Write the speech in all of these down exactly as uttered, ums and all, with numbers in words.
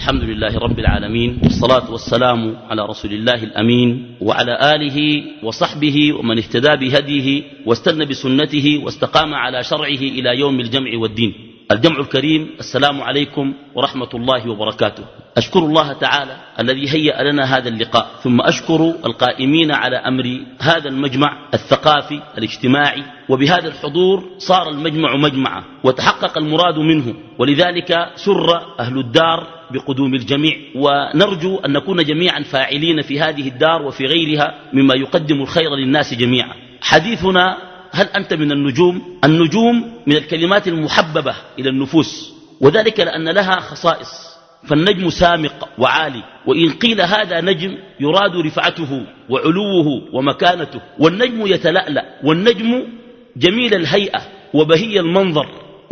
الحمد لله رب العالمين، والصلاة والسلام على رسول الله الأمين وعلى آله وصحبه ومن اهتدى بهديه واستنى بسنته واستقام على شرعه إلى يوم الجمع والدين. الجمع الكريم، السلام عليكم ورحمة الله وبركاته. أشكر الله تعالى الذي هيأ لنا هذا اللقاء، ثم أشكر القائمين على أمر هذا المجمع الثقافي الاجتماعي، وبهذا الحضور صار المجمع مجمعا وتحقق المراد منه، ولذلك سر أهل الدار بقدوم الجميع، ونرجو أن نكون جميعا فاعلين في هذه الدار وفي غيرها مما يقدم الخير للناس جميعا. حديثنا: هل أنت من النجوم؟ النجوم من الكلمات المحببة إلى النفوس، وذلك لأن لها خصائص، فالنجم سامق وعالي، وإن قيل هذا نجم يراد رفعته وعلوه ومكانته، والنجم يتلألأ، والنجم جميل الهيئة وبهي المنظر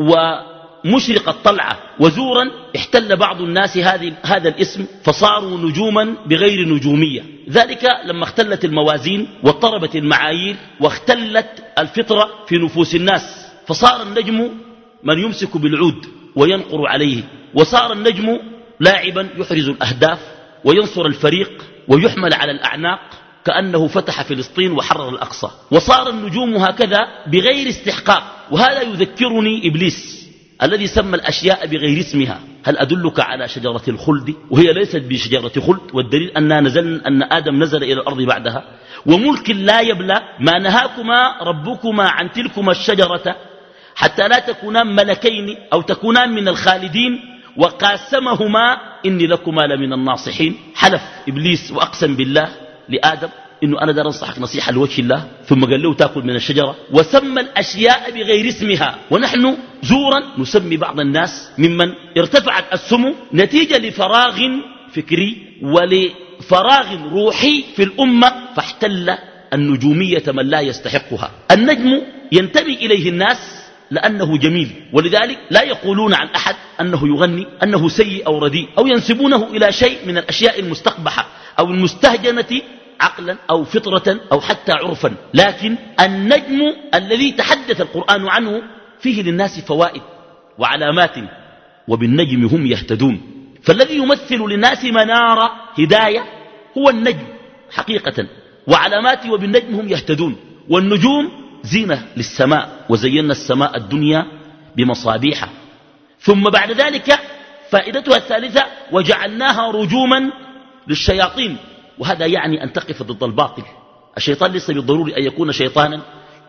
ومشرق الطلعة، وزورا احتل بعض الناس هذا الاسم فصاروا نجوما بغير نجومية، ذلك لما اختلت الموازين واضطربت المعايير واختلت الفطرة في نفوس الناس، فصار النجم من يمسك بالعود وينقر عليه، وصار النجم لاعبا يحرز الأهداف وينصر الفريق ويحمل على الأعناق كأنه فتح فلسطين وحرر الأقصى، وصار النجوم هكذا بغير استحقاق. وهذا يذكرني إبليس الذي سمى الأشياء بغير اسمها. هل أدلك على شجرة الخلد؟ وهي ليست بشجرة خلد، والدليل أن, نزل أن آدم نزل إلى الأرض بعدها. وملك لا يبلى، ما نهاكما ربكما عن تلكما الشجرة حتى لا تكونا ملكين أو تكونان من الخالدين، وقاسمهما إني لكما لمن الناصحين. حلف إبليس وأقسم بالله لآدم إنه أنا دار أنصحك نصيحة لوجه الله، ثم قال له تأكل من الشجرة، وسمى الأشياء بغير اسمها. ونحن زورا نسمي بعض الناس ممن ارتفعت السمو نتيجة لفراغ فكري ولفراغ روحي في الأمة، فاحتل النجومية من لا يستحقها. النجم ينتمي إليه الناس لأنه جميل، ولذلك لا يقولون عن أحد أنه يغني أنه سيء أو رديء، أو ينسبونه إلى شيء من الأشياء المستقبحة أو المستهجنة عقلا أو فطرة أو حتى عرفا. لكن النجم الذي تحدث القرآن عنه فيه للناس فوائد وعلامات، وبالنجم هم يهتدون. فالذي يمثل للناس منار هداية هو النجم حقيقة، وعلامات وبالنجم هم يهتدون. والنجوم زينة للسماء، وزينا السماء الدنيا بمصابيح. ثم بعد ذلك فائدتها الثالثة: وجعلناها رجوما للشياطين. وهذا يعني أن تقف ضد الباطل. الشيطان ليس بالضروري أن يكون شيطانا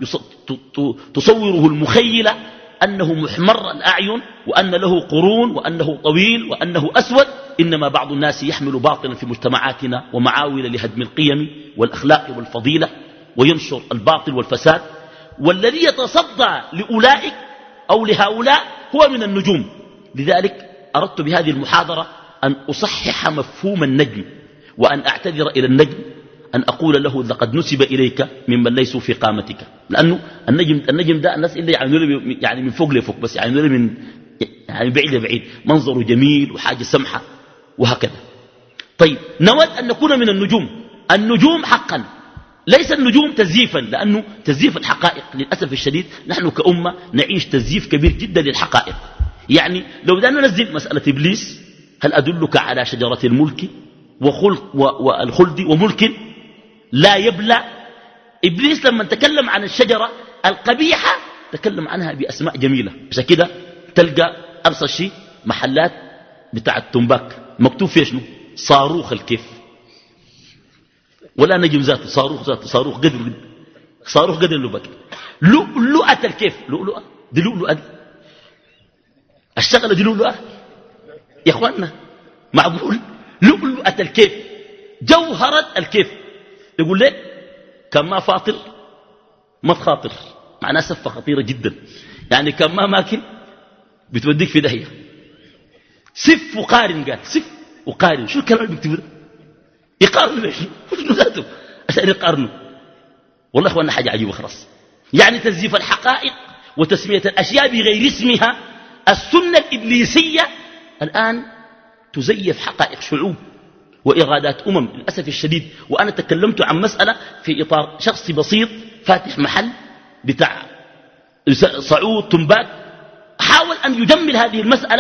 تصوره المخيلة أنه محمر الأعين وأن له قرون وأنه طويل وأنه أسود، إنما بعض الناس يحمل باطلا في مجتمعاتنا ومعاول لهدم القيم والأخلاق والفضيلة، وينشر الباطل والفساد. والذي يتصدى لأولئك أو لهؤلاء هو من النجوم. لذلك أردت بهذه المحاضرة أن أصحح مفهوم النجم، وأن أعتذر إلى النجم، أن أقول له لقد نسب إليك ممن ليسوا في قامتك. لأنه النجم, النجم ده الناس إلا يعني, يعني من فوق لفوق بس، يعني من يعني بعيد لبعيد، منظره جميل وحاجة سمحة وهكذا. طيب، نود أن نكون من النجوم. النجوم حقا ليس النجوم تزييفا، لأنه تزييف الحقائق للأسف الشديد نحن كأمة نعيش تزييف كبير جدا للحقائق. يعني لو بدأنا ننزل مسألة إبليس: هل أدلك على شجرة الملك وخلق والخلد وملك لا يبلى؟ إبليس لما تكلم عن الشجرة القبيحة تكلم عنها بأسماء جميلة، عشان كده تلقى أبسط شيء محلات بتاع التنباك مكتوب فيه شنو؟ صاروخ الكيف، ولا نجم ذاته، صاروخ ذاته، صاروخ قدر صاروخ قدر اللبك. لؤلؤة الكيف، لؤلؤة دي لؤلؤة دي الشغلة دي لؤلؤة يا اخواننا، معقول؟ لؤلؤة الكيف، جوهرة الكيف. يقول لك كان ما فاطر ما تخاطر، معناه سفة خطيرة جدا. يعني كان ما ماكن بتوديك في داهية. سف وقارن، قال سف وقارن. شو الكلام اللي بيكتبه ده؟ يقارنوا ليش؟ شنو ذاته عشان يقارنوا؟ والله اخواننا حاجة عجيبة خلاص. يعني تزييف الحقائق وتسمية الأشياء بغير اسمها. السنة الإبليسية الآن تزيف حقائق شعوب وإرادات أمم للأسف الشديد. وأنا تكلمت عن مسألة في إطار شخص بسيط فاتح محل بتاع صعود تنبات، حاول أن يجمل هذه المسألة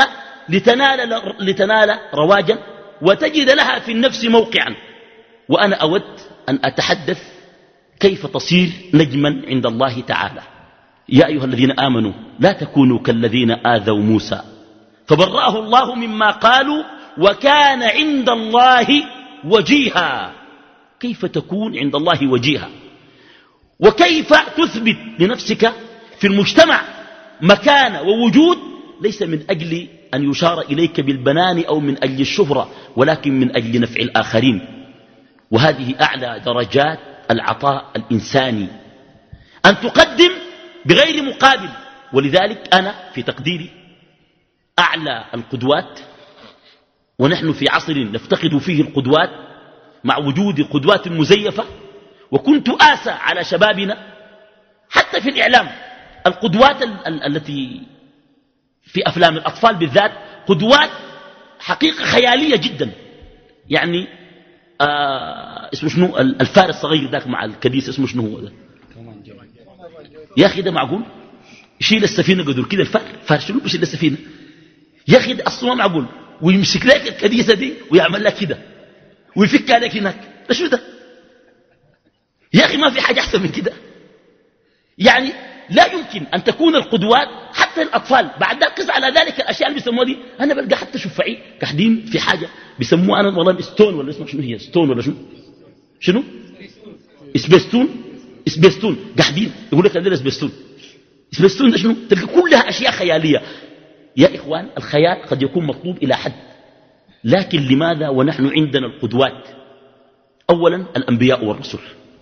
لتنال, لتنال رواجا وتجد لها في النفس موقعا. وأنا أود أن أتحدث كيف تصير نجما عند الله تعالى. يا أيها الذين آمنوا لا تكونوا كالذين آذوا موسى فبرأه الله مما قالوا وكان عند الله وجيها. كيف تكون عند الله وجيها؟ وكيف تثبت لنفسك في المجتمع مكانة ووجود ليس من أجل أن يشار إليك بالبنان أو من أجل الشهرة ولكن من أجل نفع الآخرين. وهذه أعلى درجات العطاء الإنساني، أن تقدم بغير مقابل. ولذلك أنا في تقديري أعلى القدوات، ونحن في عصر نفتقد فيه القدوات مع وجود قدوات مزيفة، وكنت آسى على شبابنا حتى في الإعلام. القدوات ال ال التي في أفلام الأطفال بالذات قدوات حقيقة خيالية جدا. يعني آه اسمه شنو الفار الصغير ذاك مع الكديس اسمه شنو هو ده؟ يا أخي ده معقول يشيل السفينة قدر كده الفار فار شنو بيشيل السفينة يا أخي ده أصلا معقول، ويمسك لك الكديسة دي ويعمل لك كده ويفكها لك هناك. ده شو ده يا أخي؟ ما في حاجة أحسن من كده. يعني لا يمكن أن تكون القدوات حتى الأطفال. بعد ذلك قس على ذلك الأشياء اللي بيسموها دي. أنا بلقى حتى شفعي قاعدين في حاجة بيسموها أنا والله ستون ولا اسمه شنو هي ستون ولا شنو شنو اسبستون اسبستون قاعدين يقول لك هذول اسبستون اسبستون ده شنو؟ تلقى كلها أشياء خيالية. يا إخوان الخيال قد يكون مطلوب إلى حد، لكن لماذا ونحن عندنا القدوات؟ أولا الأنبياء والرسل،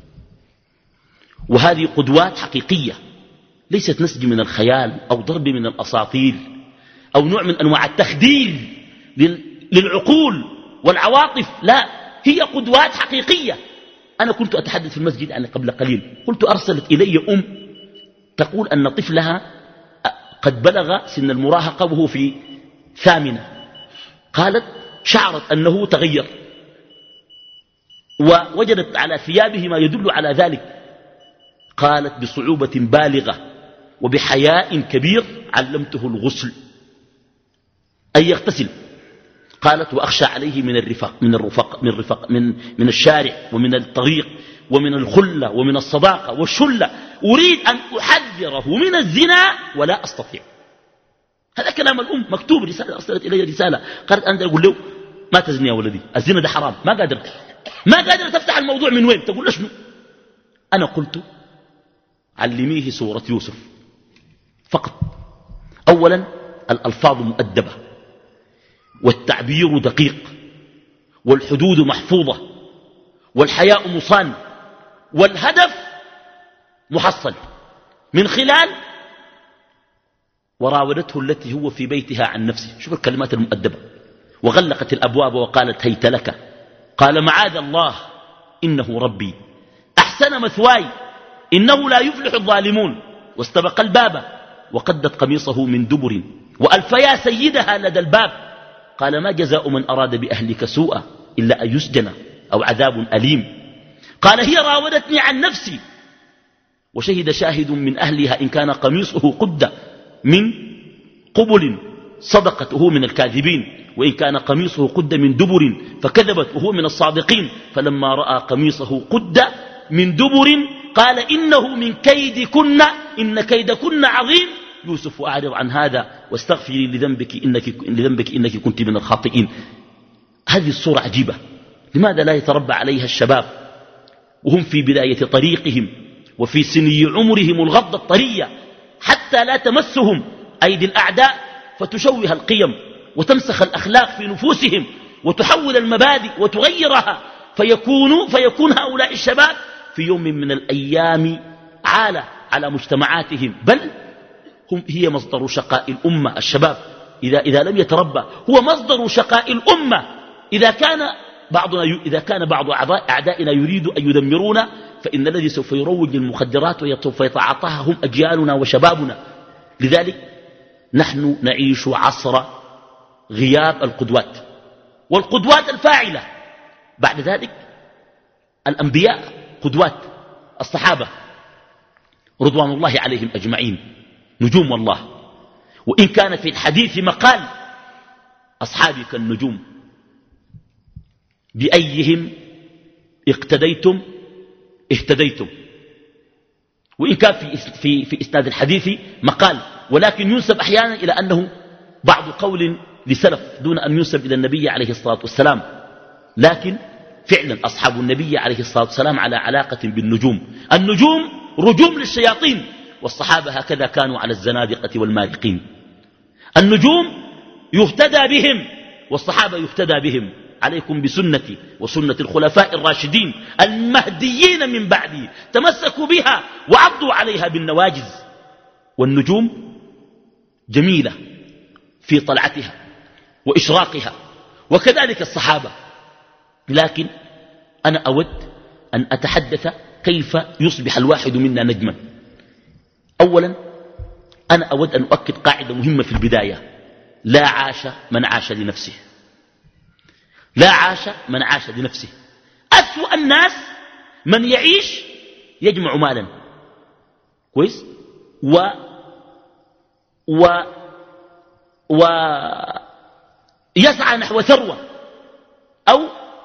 وهذه قدوات حقيقية ليست نسج من الخيال أو ضرب من الأساطير أو نوع من أنواع التخدير للعقول والعواطف. لا، هي قدوات حقيقية. أنا كنت أتحدث في المسجد عن قبل قليل، قلت أرسلت إلي أم تقول أن طفلها قد بلغ سن المراهقة وهو في ثامنة. قالت شعرت أنه تغير ووجدت على ثيابه ما يدل على ذلك. قالت بصعوبة بالغة وبحياء كبير علمته الغسل أن يغتسل. قالت وأخشى عليه من الرفاق من الرفاق من, الرفاق من, من الشارع ومن الطريق ومن الخلة ومن الصداقة والشلة. أريد أن أحذره من الزنا ولا أستطيع. هذا كلام الأم مكتوب، رسالة أرسلت إلي رسالة. قالت أنت أقول له ما تزني يا ولدي، الزنا ده حرام. ما قادر ما قادر تفتح الموضوع من وين تقول له شنو. أنا قلت علميه سورة يوسف فقط. أولا الألفاظ مؤدبة والتعبير دقيق والحدود محفوظة والحياء مصان والهدف محصل من خلال وراودته التي هو في بيتها عن نفسه. شوف الكلمات المؤدبة. وغلقت الأبواب وقالت هيت لك. قال معاذ الله إنه ربي أحسن مثواي إنه لا يفلح الظالمون. واستبق الباب وقدت قميصه من دبر وألف يا سيدها لدى الباب. قال ما جزاء من أراد بأهلك سوءا إلا أن يسجن أو عذاب أليم. قال هي راودتني عن نفسي وشهد شاهد من أهلها إن كان قميصه قد من قبل صدقت وهو من الكاذبين وإن كان قميصه قد من دبر فكذبت وهو من الصادقين. فلما رأى قميصه قد من دبر قال إنه من كيدكن إن كيدكن عظيم. يوسف أعرض عن هذا واستغفري لذنبك إنك, لذنبك إنك كنت من الخاطئين. هذه الصورة عجيبة. لماذا لا يتربى عليها الشباب وهم في بداية طريقهم وفي سني عمرهم الغضة الطرية حتى لا تمسهم أيدي الأعداء فتشوه القيم وتمسخ الأخلاق في نفوسهم وتحول المبادئ وتغيرها فيكون, فيكون هؤلاء الشباب في يوم من الأيام عالة على مجتمعاتهم، بل هم هي مصدر شقاء الأمة. الشباب إذا, إذا لم يتربى هو مصدر شقاء الأمة. إذا كان بعضنا إذا كان بعض أعدائنا يريد أن يدمرونا فإن الذي سوف يروج للمخدرات وسوف يتعاطاها هم أجيالنا وشبابنا. لذلك نحن نعيش عصر غياب القدوات والقدوات الفاعلة. بعد ذلك الأنبياء قدوات. الصحابة رضوان الله عليهم أجمعين نجوم والله. وإن كان في الحديث مقال أصحابي كالنجوم بأيهم اقتديتم اهتديتم. وإن كان في, في, في إسناد الحديث مقال، ولكن ينسب أحيانا إلى أنه بعض قول لسلف دون أن ينسب إلى النبي عليه الصلاة والسلام. لكن فعلا أصحاب النبي عليه الصلاة والسلام على علاقة بالنجوم. النجوم رجوم للشياطين، والصحابة هكذا كانوا على الزنادقة والمارقين. النجوم يهتدى بهم والصحابة يهتدى بهم. عليكم بسنتي وسنة الخلفاء الراشدين المهديين من بعدي، تمسكوا بها وعضوا عليها بالنواجذ. والنجوم جميلة في طلعتها وإشراقها، وكذلك الصحابة. لكن أنا أود أن أتحدث كيف يصبح الواحد منا نجما. أولا أنا أود أن أؤكد قاعدة مهمة في البداية: لا عاش من عاش لنفسه. لا عاش من عاش لنفسه. أسوأ الناس من يعيش يجمع مالا كويس و و و يسعى نحو ثروة، أو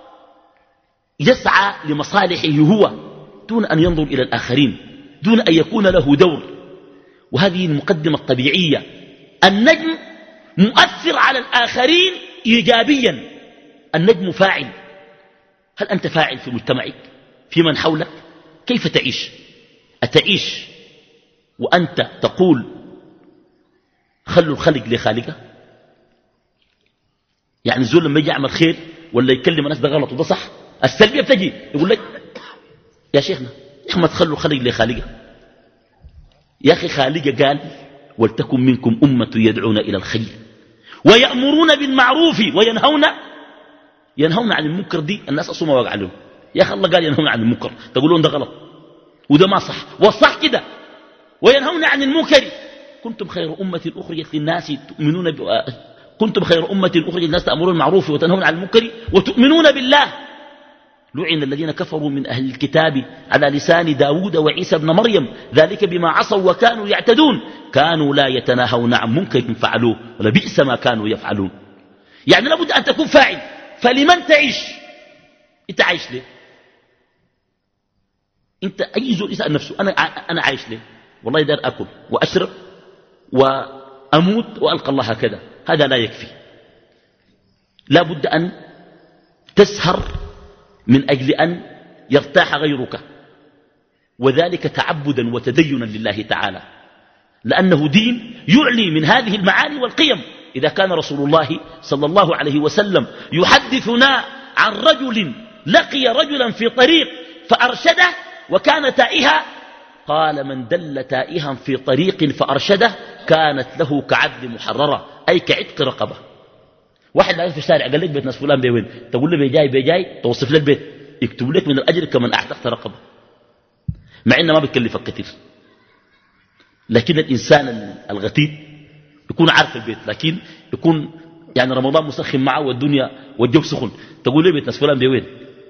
يسعى لمصالحه هو دون أن ينظر إلى الآخرين، دون أن يكون له دور. وهذه المقدمة الطبيعية. النجم مؤثر على الآخرين إيجابيا. النجم فاعل. هل أنت فاعل في مجتمعك، في من حولك؟ كيف تعيش؟ أتعيش وأنت تقول خلوا الخلق لخالقه؟ يعني الزول لما يجي يعمل خير ولا يكلم الناس ده غلط وده صح، السلبية بتجي يقول لك يا شيخنا يا ما تخلوا الخلق لخالقه. يا أخي خالقه قال ولتكن منكم أمة يدعون إلى الخير ويأمرون بالمعروف وينهون ينهون عن المنكر. دي الناس أصلا ما وقع لهم. يا أخي الله قال ينهون عن المنكر، تقولون ده غلط وده ما صح، والصح كده. وينهون عن المنكر. كنتم خير أمة أخرجت للناس تؤمنون ب... كنتم خير أمة أخرجت للناس تأمرون بالمعروف وتنهون عن المنكر وتؤمنون بالله. لعن الذين كفروا من أهل الكتاب على لسان داود وعيسى بن مريم ذلك بما عصوا وكانوا يعتدون كانوا لا يتناهون عن منكر فعلوه ولبئس ما كانوا يفعلون. يعني لابد أن تكون فاعل. فلمن تعيش؟ انت عايش ليه؟ انت اي زول يسأل نفسه انا انا عايش ليه؟ والله دار اكل واشرب واموت والقى الله هكذا. هذا لا يكفي. لا بد ان تسهر من اجل ان يرتاح غيرك، وذلك تعبدا وتدينا لله تعالى، لانه دين يعلي من هذه المعاني والقيم. إذا كان رسول الله صلى الله عليه وسلم يحدثنا عن رجل لقي رجلا في طريق فأرشده وكان تائها، قال من دل تائها في طريق فأرشده كانت له كعبد محررة، أي كعتق رقبة. واحد لا في الشارع قال لك بيت ناس فلان بيوين، تقول له بيجاي بيجاي توصف لك بيت يكتب لك من الأجر كمن أعتقت رقبة، مع إنه ما بيكلفك كثير. لكن الإنسان الغتيب يكون عارف البيت، لكن يكون يعني رمضان مسخن معه والدنيا والجو سخن، تقول لي بيت ناس فلان بيوين؟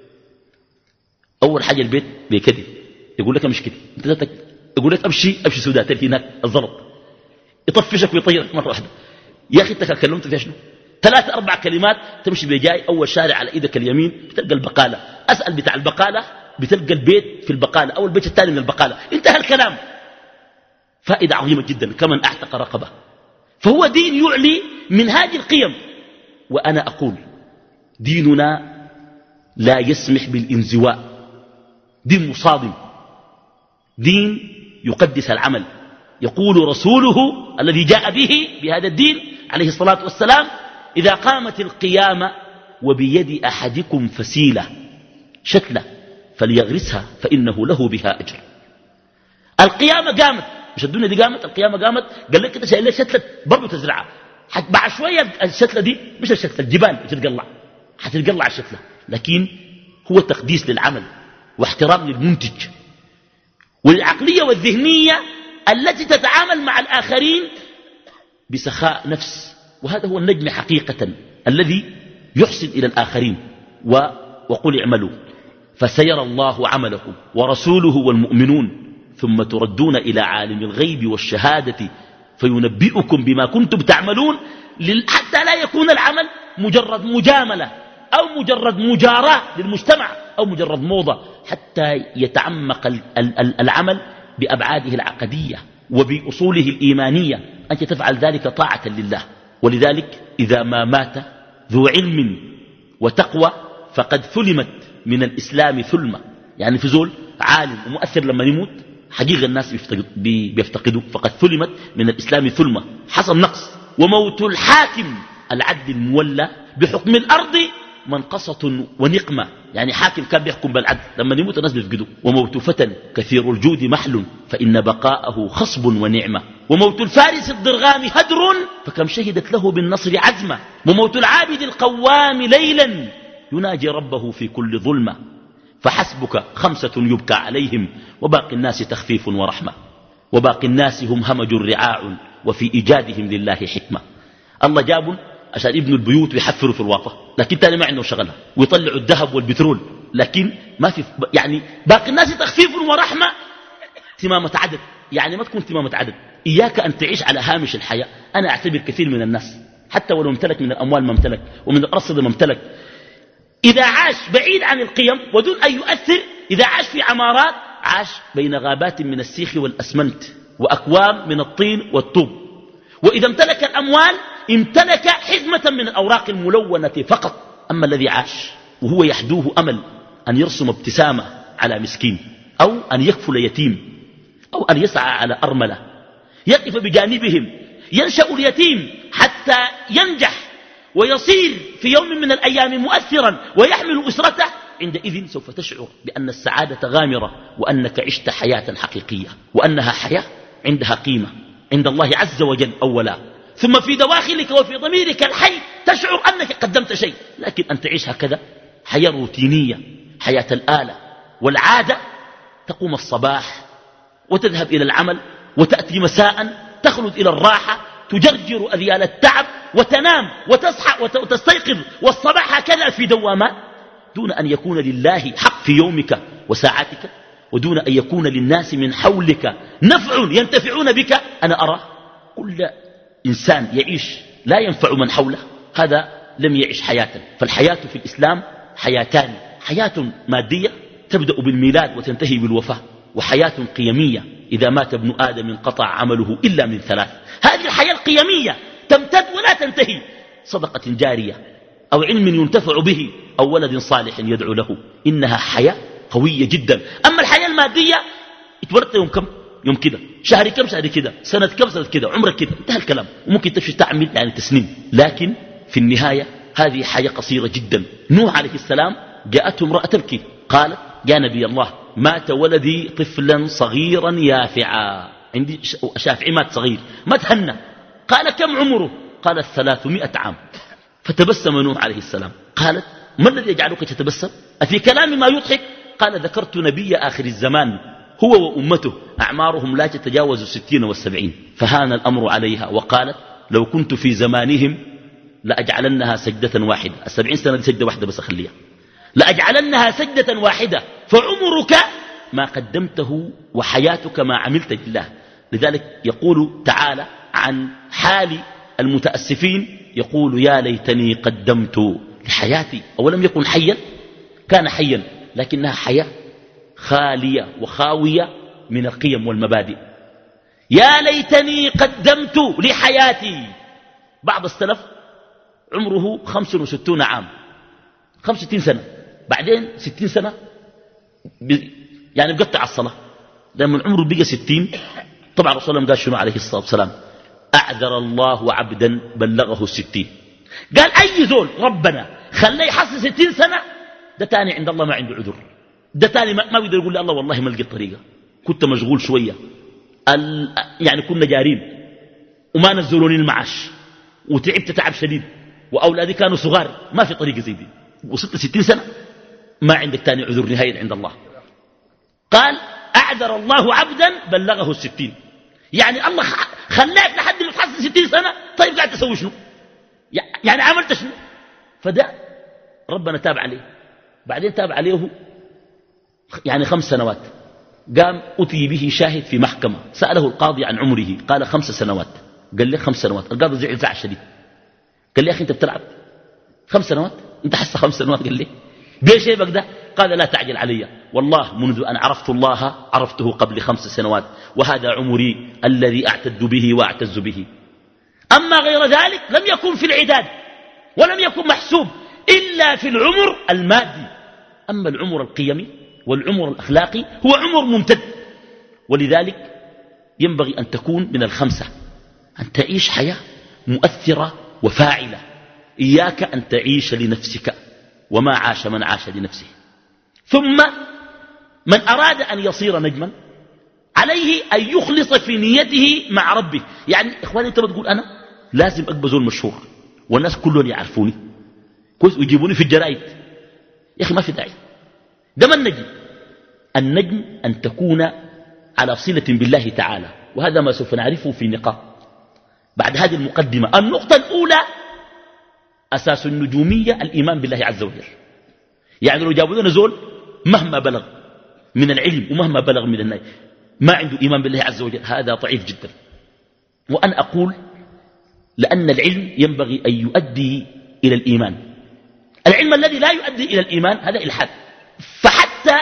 أول حاجة البيت بيكذب، يقول لك مش كده، انت ذاتك يقول لك امشي امشي سودات هناك الزلط، يطفشك ويطيرك مرة واحدة. يا أخي انت كلمت فيها شنو؟ ثلاث أربع كلمات تمشي بجاي أول شارع على إيدك اليمين بتلقى البقالة، أسأل بتاع البقالة بتلقى البيت في البقالة أو البيت الثاني من البقالة، انتهى الكلام. فائدة عظيمة جدا كمن أعتق رقبة. فهو دين يعلي من هذه القيم. وأنا أقول ديننا لا يسمح بالانزواء، دين مصادم، دين يقدس العمل. يقول رسوله الذي جاء به بهذا الدين عليه الصلاة والسلام: إذا قامت القيامة وبيد أحدكم فسيلة شتلة فليغرسها فإنه له بها أجر. القيامة قامت، مش الدنيا دي قامت، القيامة قامت. قال لك انت شايل لك شتلة برضه تزرعها، بعد شوية الشتلة دي مش الشتلة، الجبال بتتقلع، حتتقلع الشتلة. لكن هو تقديس للعمل واحترام للمنتج والعقلية والذهنية التي تتعامل مع الآخرين بسخاء نفس. وهذا هو النجم حقيقة الذي يحسن إلى الآخرين. وقل اعملوا فسيرى الله عملكم ورسوله والمؤمنون ثم تردون إلى عالم الغيب والشهادة فينبئكم بما كنتم تعملون. حتى لا يكون العمل مجرد مجاملة أو مجرد مجاراة للمجتمع أو مجرد موضة، حتى يتعمق العمل بأبعاده العقدية وبأصوله الإيمانية، أنت تفعل ذلك طاعة لله. ولذلك إذا ما مات ذو علم وتقوى فقد ثلمت من الإسلام ثلمة. يعني في زول عالم ومؤثر لما يموت حقيقة الناس بيفتقدوا، فقد ثلمت من الإسلام ثلمة، حصل نقص. وموت الحاكم العدل المولى بحكم الأرض منقصة ونقمة، يعني حاكم كان بيحكم بالعدل لما يموت الناس بيفقدوا. وموت فتى كثير الجود محل فإن بقاءه خصب ونعمة. وموت الفارس الضرغام هدر فكم شهدت له بالنصر عزمة. وموت العابد القوام ليلا يناجي ربه في كل ظلمة. فحسبك خمسة يبكى عليهم وباقي الناس تخفيف ورحمة. وباقي الناس هم همج رعاع وفي إيجادهم لله حكمة. الله جابوا عشان ابن البيوت ويحفروا في الواطة، لكن تاني ما عندهم شغلة، ويطلعوا الذهب والبترول، لكن ما في يعني باقي الناس تخفيف ورحمة. تمامة عدد، يعني ما تكون تمامة عدد. إياك أن تعيش على هامش الحياة. أنا أعتبر كثير من الناس حتى ولو امتلك من الأموال ما امتلك ومن الأرصد ما امتلك، إذا عاش بعيد عن القيم ودون أن يؤثر، إذا عاش في عمارات عاش بين غابات من السيخ والأسمنت وأكوام من الطين والطوب. وإذا امتلك الأموال امتلك حزمة من الأوراق الملونة فقط. أما الذي عاش وهو يحدوه أمل أن يرسم ابتسامة على مسكين، أو أن يكفل يتيم، أو أن يسعى على أرملة، يقف بجانبهم، ينشأ اليتيم حتى ينجح ويصير في يوم من الأيام مؤثرا ويحمل أسرته، عندئذ سوف تشعر بأن السعادة غامرة، وأنك عشت حياة حقيقية، وأنها حياة عندها قيمة عند الله عز وجل أولا، ثم في دواخلك وفي ضميرك الحي تشعر أنك قدمت شيء. لكن أن تعيش هكذا حياة روتينية، حياة الآلة والعادة، تقوم الصباح وتذهب إلى العمل وتأتي مساء تخلد إلى الراحة، تجرجر أذيال التعب وتنام وتصحى وتستيقظ، والصباح هكذا في دوامات، دون أن يكون لله حق في يومك وساعاتك، ودون أن يكون للناس من حولك نفع ينتفعون بك. أنا أرى كل إنسان يعيش لا ينفع من حوله هذا لم يعيش حياة. فالحياة في الإسلام حياتان: حياة مادية تبدأ بالميلاد وتنتهي بالوفاة، وحياة قيمية إذا مات ابن آدم انقطع عمله إلا من ثلاث. هذه الحياة القيمية تمتد ولا تنتهي: صدقة جارية، أو علم ينتفع به، أو ولد صالح يدعو له. إنها حياة قوية جدا. أما الحياة المادية اتولدت يوم كم؟ يوم كده، شهر كم؟ شهر كده، سنة كم؟ سنة كده، عمرك كده، انتهى الكلام. وممكن تمشي تعمل يعني تسنين، لكن في النهاية هذه حياة قصيرة جدا. نوح عليه السلام جاءته امرأة تبكي، قالت: يا نبي الله، مات ولدي طفلا صغيرا يافعا، عندي شافعي مات صغير ما تهنى. قال: كم عمره؟ قالت: ثلاثمائة عام. فتبسم نوح عليه السلام. قالت: ما الذي يجعلك تتبسم؟ أفي كلام ما يضحك؟ قال: ذكرت نبي آخر الزمان هو وأمته أعمارهم لا تتجاوز الستين والسبعين، فهان الأمر عليها، وقالت: لو كنت في زمانهم لأجعلنها سجدة واحدة. السبعين سنة دي سجدة واحدة بس أخليها، لأجعلنها سجدة واحدة، فعمرك ما قدمته وحياتك ما عملت لله. لذلك يقول تعالى عن حال المتأسفين، يقول: يا ليتني قدمت لحياتي. ولم يكن حيا، كان حيا، لكنها حياة خالية وخاوية من القيم والمبادئ. يا ليتني قدمت لحياتي. بعض السلف عمره خمس وستون عام، خمس وستين سنة، بعدين ستين سنة يعني بقطع الصلاة. لما عمره بقى ستين، طبعا رسول الله قال شنو عليه الصلاة والسلام؟ أعذر الله عبدا بلغه الستين. قال أي زول ربنا خليه يحصل ستين سنة، ده تاني عند الله ما عنده عذر، ده تاني ما بيقدر يقول لي الله والله ما لقيت طريقة، كنت مشغول شوية، يعني كنا جارين وما نزلوني المعاش وتعبت تعب شديد وأولادي كانوا صغار، ما في طريقة زي دي. وصلت ستين سنة ما عندك تاني عذر نهائي عند الله. قال: أعذر الله عبدا بلغه الستين، يعني الله خلاك لحد ما تحصل ستين سنة. طيب قاعد تسوي شنو؟ يعني عملت شنو؟ فده ربنا تاب عليه. بعدين تاب عليه يعني خمس سنوات، قام أتي به شاهد في محكمة، سأله القاضي عن عمره، قال: خمس سنوات. قال له: خمس سنوات. القاضي زعل زعل شديد، قال لي يا أخي أنت بتلعب خمس سنوات، أنت حس خمس سنوات. قال لي بيش شيبك ده؟ قال لا تعجل علي، والله منذ أن عرفت الله عرفته قبل خمس سنوات، وهذا عمري الذي أعتد به وأعتز به. أما غير ذلك لم يكن في العداد ولم يكن محسوب إلا في العمر المادي. أما العمر القيمي والعمر الأخلاقي هو عمر ممتد. ولذلك ينبغي أن تكون من الخمسة، أن تعيش حياة مؤثرة وفاعلة. إياك أن تعيش لنفسك، وما عاش من عاش لنفسه. ثم من أراد أن يصير نجما عليه أن يخلص في نيته مع ربه. يعني إخواني أنت بتقول أنا لازم أبقى زول مشهور والناس كلهم يعرفوني كويس ويجيبوني في الجرائد، يا أخي ما في داعي. ده ما النجم. النجم أن تكون على صلة بالله تعالى، وهذا ما سوف نعرفه في نقاط بعد هذه المقدمة. النقطة الأولى أساس النجومية الإيمان بالله عز وجل. يعني لو جابوا لنا زول مهما بلغ من العلم ومهما بلغ من الناس ما عنده إيمان بالله عز وجل، هذا ضعيف جدا. وأنا أقول لأن العلم ينبغي أن يؤدي إلى الإيمان. العلم الذي لا يؤدي إلى الإيمان هذا إلحاد. فحتى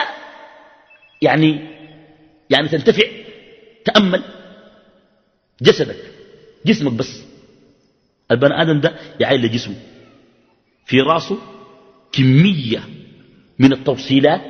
يعني يعني تنتفع، تأمل جسدك، جسمك بس. البني آدم ده يعيل لجسمه، في راسه كمية من التوصيلات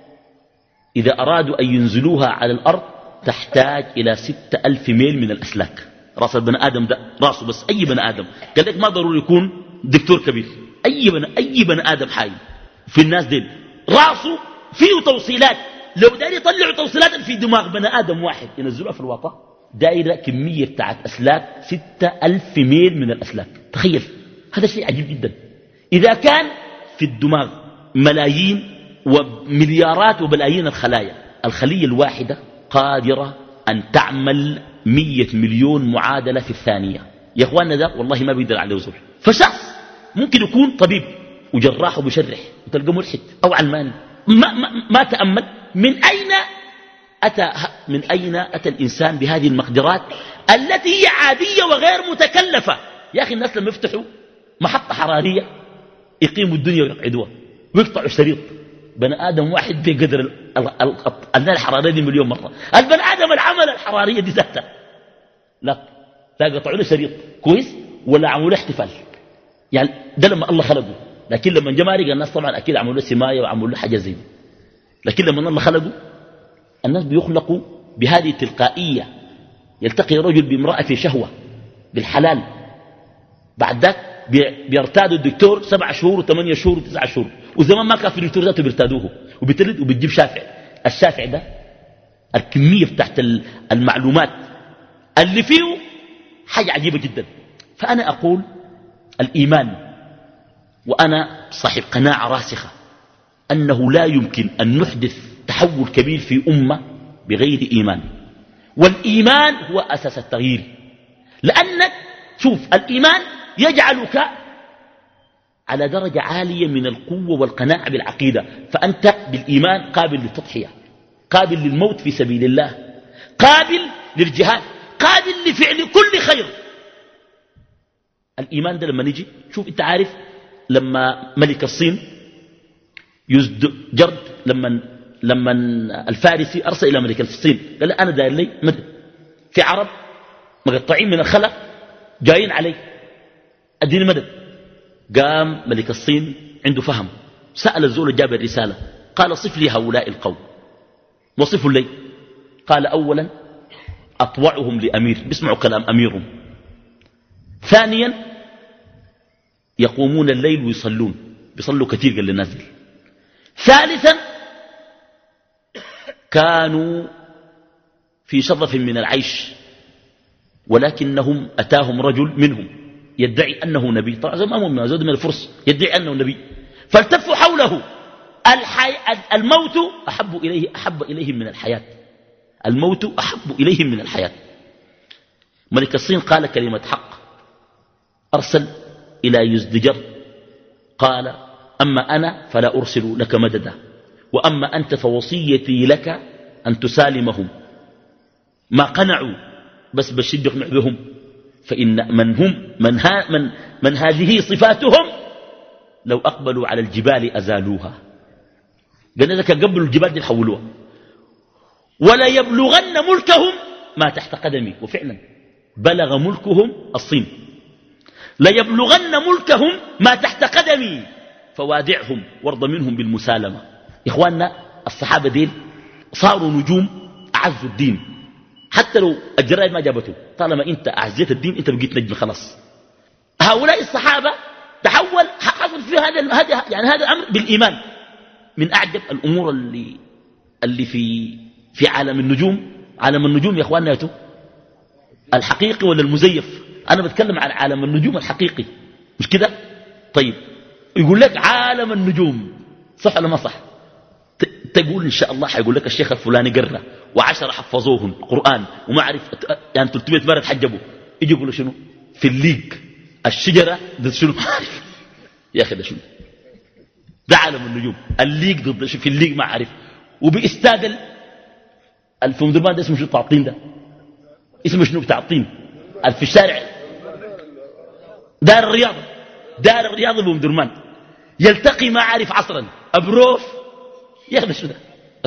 إذا أرادوا أن ينزلوها على الأرض تحتاج إلى ستة ألف ميل من الأسلاك. راس البني آدم ده راسه بس، أي بني آدم قال لك ما ضروري يكون دكتور كبير، أي بني, أي بني آدم حي في الناس دي راسه فيه توصيلات. لو داير يطلعوا توصيلات في دماغ بني آدم واحد ينزلوها في الواطة دايرة كمية بتاعت أسلاك ستة ألف ميل من الأسلاك. تخيل، هذا شيء عجيب جدا. إذا كان في الدماغ ملايين ومليارات وبلايين الخلايا، الخلية الواحدة قادرة أن تعمل مية مليون معادلة في الثانية. يا أخواننا ده والله ما بيقدر عليه زول. فشخص ممكن يكون طبيب وجراح وبشرح وتلقى ملحد أو علماني ما, ما, ما تأمل من أين أتى من أين أتى الإنسان بهذه المقدرات التي هي عادية وغير متكلفة. يا أخي الناس لما يفتحوا محطة حرارية يقيموا الدنيا ويقعدوها ويقطعوا شريط. بني آدم واحد بقدر النار الحرارية دي مليون مرة. البني آدم العمل الحرارية دي ذاتها لا لا قطعوا له شريط كويس ولا عملوا له احتفال. يعني ده لما الله خلقه، لكن لما جمارك الناس طبعا أكيد عملوا له سماية وعملوا له حاجة زي دي. لكن لما الله خلقه الناس بيخلقوا بهذه التلقائية. يلتقي رجل بامرأة في شهوة بالحلال، بعد ذاك بيرتادوا الدكتور سبع شهور وثمانية شهور وتسعة شهور، وزمان ما كان في الدكتور ذاته بيرتادوه وبيتلد وبتجيب شافع. الشافع ده الكمية بتاعت المعلومات اللي فيه حاجة عجيبة جدا. فأنا أقول الإيمان، وأنا صاحب قناعة راسخة أنه لا يمكن أن نحدث تحول كبير في أمة بغير إيمان. والإيمان هو أساس التغيير. لأنك شوف الإيمان يجعلك على درجة عالية من القوة والقناعة بالعقيدة. فأنت بالإيمان قابل للتضحية، قابل للموت في سبيل الله، قابل للجهاد، قابل لفعل كل خير. الإيمان ده لما نجي شوف، أنت عارف لما ملك الصين يزد جرد، لما لما الفارسي أرسل إلى ملك الصين قال أنا داير لي مدد، في عرب مقطعين من الخلق جايين علي أديني مدد. قام ملك الصين عنده فهم، سأل الزول جاب الرسالة قال صف لي هؤلاء القوم. وصفوا لي. قال أولا أطوعهم لأمير، بيسمعوا كلام أميرهم. ثانيا يقومون الليل ويصلون، بيصلوا كثير قال للنازل. ثالثا كانوا في شرف من العيش، ولكنهم أتاهم رجل منهم يدعي أنه نبي. طبعا زي ما مؤمن زود من الفرس يدعي أنه نبي، فالتفوا حوله. الحي... الموت أحب إليه أحب إليهم من الحياة. الموت أحب إليهم من الحياة. ملك الصين قال كلمة حق، أرسل إلى يزدجر قال أما أنا فلا أرسل لك مددا، وأما أنت فوصيتي لك أن تسالمهم. ما قنعوا بس بشد يقنع بهم، فإن من هم من, ها من من هذه صفاتهم لو أقبلوا على الجبال أزالوها. قالنا إذا كان قبلوا الجبال دي حولوها. ولا يبلغن ملكهم ما تحت قدمي، وفعلا بلغ ملكهم الصين. لا يبلغن ملكهم ما تحت قدمي فوادعهم وارض منهم بالمسالمة. إخواننا الصحابة ديل صاروا نجوم أعزوا الدين، حتى لو الجرائد ما جابته، طالما أنت أعزيت الدين أنت بقيت نجم خلاص. هؤلاء الصحابة تحول حصل في هذا هذا يعني هذا الأمر بالإيمان. من أعجب الأمور اللي اللي في في عالم النجوم، عالم النجوم يا إخواننا ياتوا الحقيقي ولا المزيف؟ أنا بتكلم عن عالم النجوم الحقيقي، مش كده؟ طيب يقول لك عالم النجوم، صح ولا ما صح؟ تقول إن شاء الله حيقول لك الشيخ الفلاني قرأ وعشرة حفظوهم القرآن وما عرف يعني ثلاثمائة مرة تحجبوا، يجي يقولوا شنو في الليق الشجرة ضد شنو ما عارف. يا أخي ده شنو ده؟ عالم النجوم الليق ضد في الليق ما عارف. وبإستاد الفندرمان ده اسمه شنو تعطين؟ ده اسمه شنو بتاع الطين في الشارع؟ دار الرياضة، دار الرياضة بمدرمان يلتقي ما عارف عصرا أبروف. يا أخي ده شنو ده؟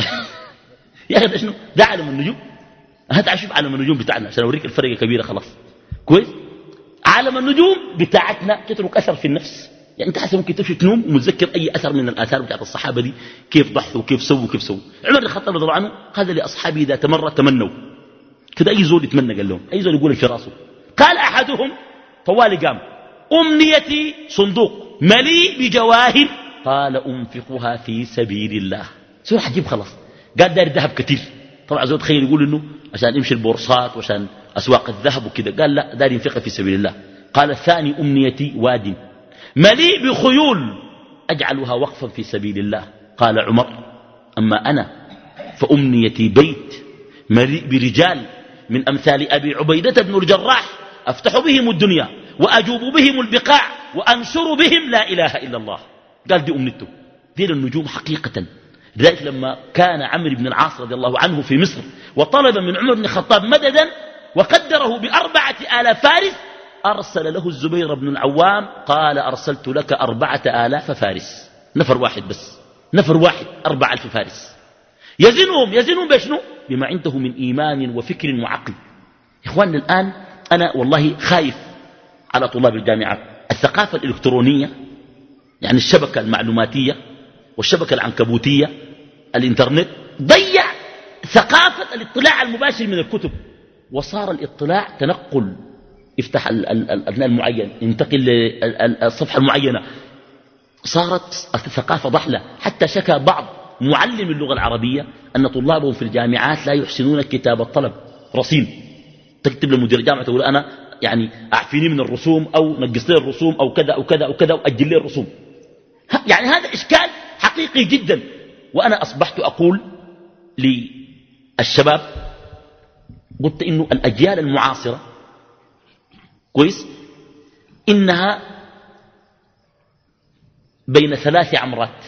يا أخي ده شنو ده؟ عالم النجوم. هات شوف عالم النجوم بتاعنا عشان أوريك الفرق كبيرة خلاص. كويس؟ عالم النجوم بتاعتنا تترك أثر في النفس. يعني أنت حسب ممكن تمشي تنوم ومتذكر أي أثر من الآثار بتاعت الصحابة دي، كيف ضحوا وكيف سووا وكيف سووا. عمر بن الخطاب رضي الله عنه هذا لأصحابه إذا تمر تمنوا كده، أي زول يتمنى قال لهم، أي زول يقول في راسه. قال أحدهم طوالي قام أمنيتي صندوق مليء بجواهر، قال أنفقها في سبيل الله. سوى حجيب خلاص، قال داري ذهب كثير. طبعا زول تخيل يقول إنه عشان يمشي البورصات وعشان أسواق الذهب وكده، قال لا داري ينفقها في سبيل الله. قال الثاني أمنيتي واد مليء بخيول أجعلها وقفا في سبيل الله. قال عمر أما أنا فأمنيتي بيت مليء برجال من أمثال أبي عبيدة بن الجراح أفتح بهم الدنيا وأجوب بهم البقاع وأنشر بهم لا إله إلا الله. قال دي أمنيته. دي النجوم حقيقة. لذلك لما كان عمرو بن العاص رضي الله عنه في مصر وطلب من عمر بن الخطاب مددا وقدره بأربعة آلاف فارس، أرسل له الزبير بن العوام قال أرسلت لك أربعة آلاف فارس، نفر واحد بس، نفر واحد أربعة ألف فارس. يزنهم يزنهم بشنو؟ بما عنده من إيمان وفكر وعقل. إخواننا الآن أنا والله خايف على طلاب الجامعات. الثقافة الإلكترونية يعني الشبكة المعلوماتية والشبكة العنكبوتية الإنترنت ضيع ثقافة الاطلاع المباشر من الكتب، وصار الاطلاع تنقل. افتح المعين انتقل للصفحة المعينة. صارت الثقافة ضحلة. حتى شكى بعض معلم اللغة العربية أن طلابهم في الجامعات لا يحسنون كتاب الطلب رصين. تكتب لمدير الجامعة تقول أنا يعني أعفيني من الرسوم أو نقص لي الرسوم أو كذا أو كذا أو كذا وأجل لي الرسوم. يعني هذا إشكال حقيقي جدا. وأنا أصبحت أقول للشباب، قلت إنه الأجيال المعاصرة كويس إنها بين ثلاث عمرات.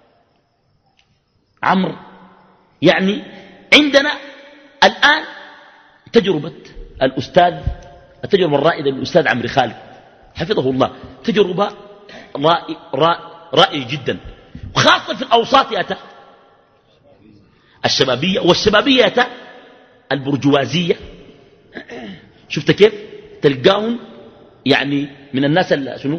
عمر يعني عندنا الآن تجربة الأستاذ التجربة الرائدة للأستاذ عمرو خالد حفظه الله، تجربة رائع رائع جدا، وخاصة في الأوساط يأتى الشبابية والشبابية يأتى البرجوازية. شفت كيف تلقاهم يعني من الناس اللي شنو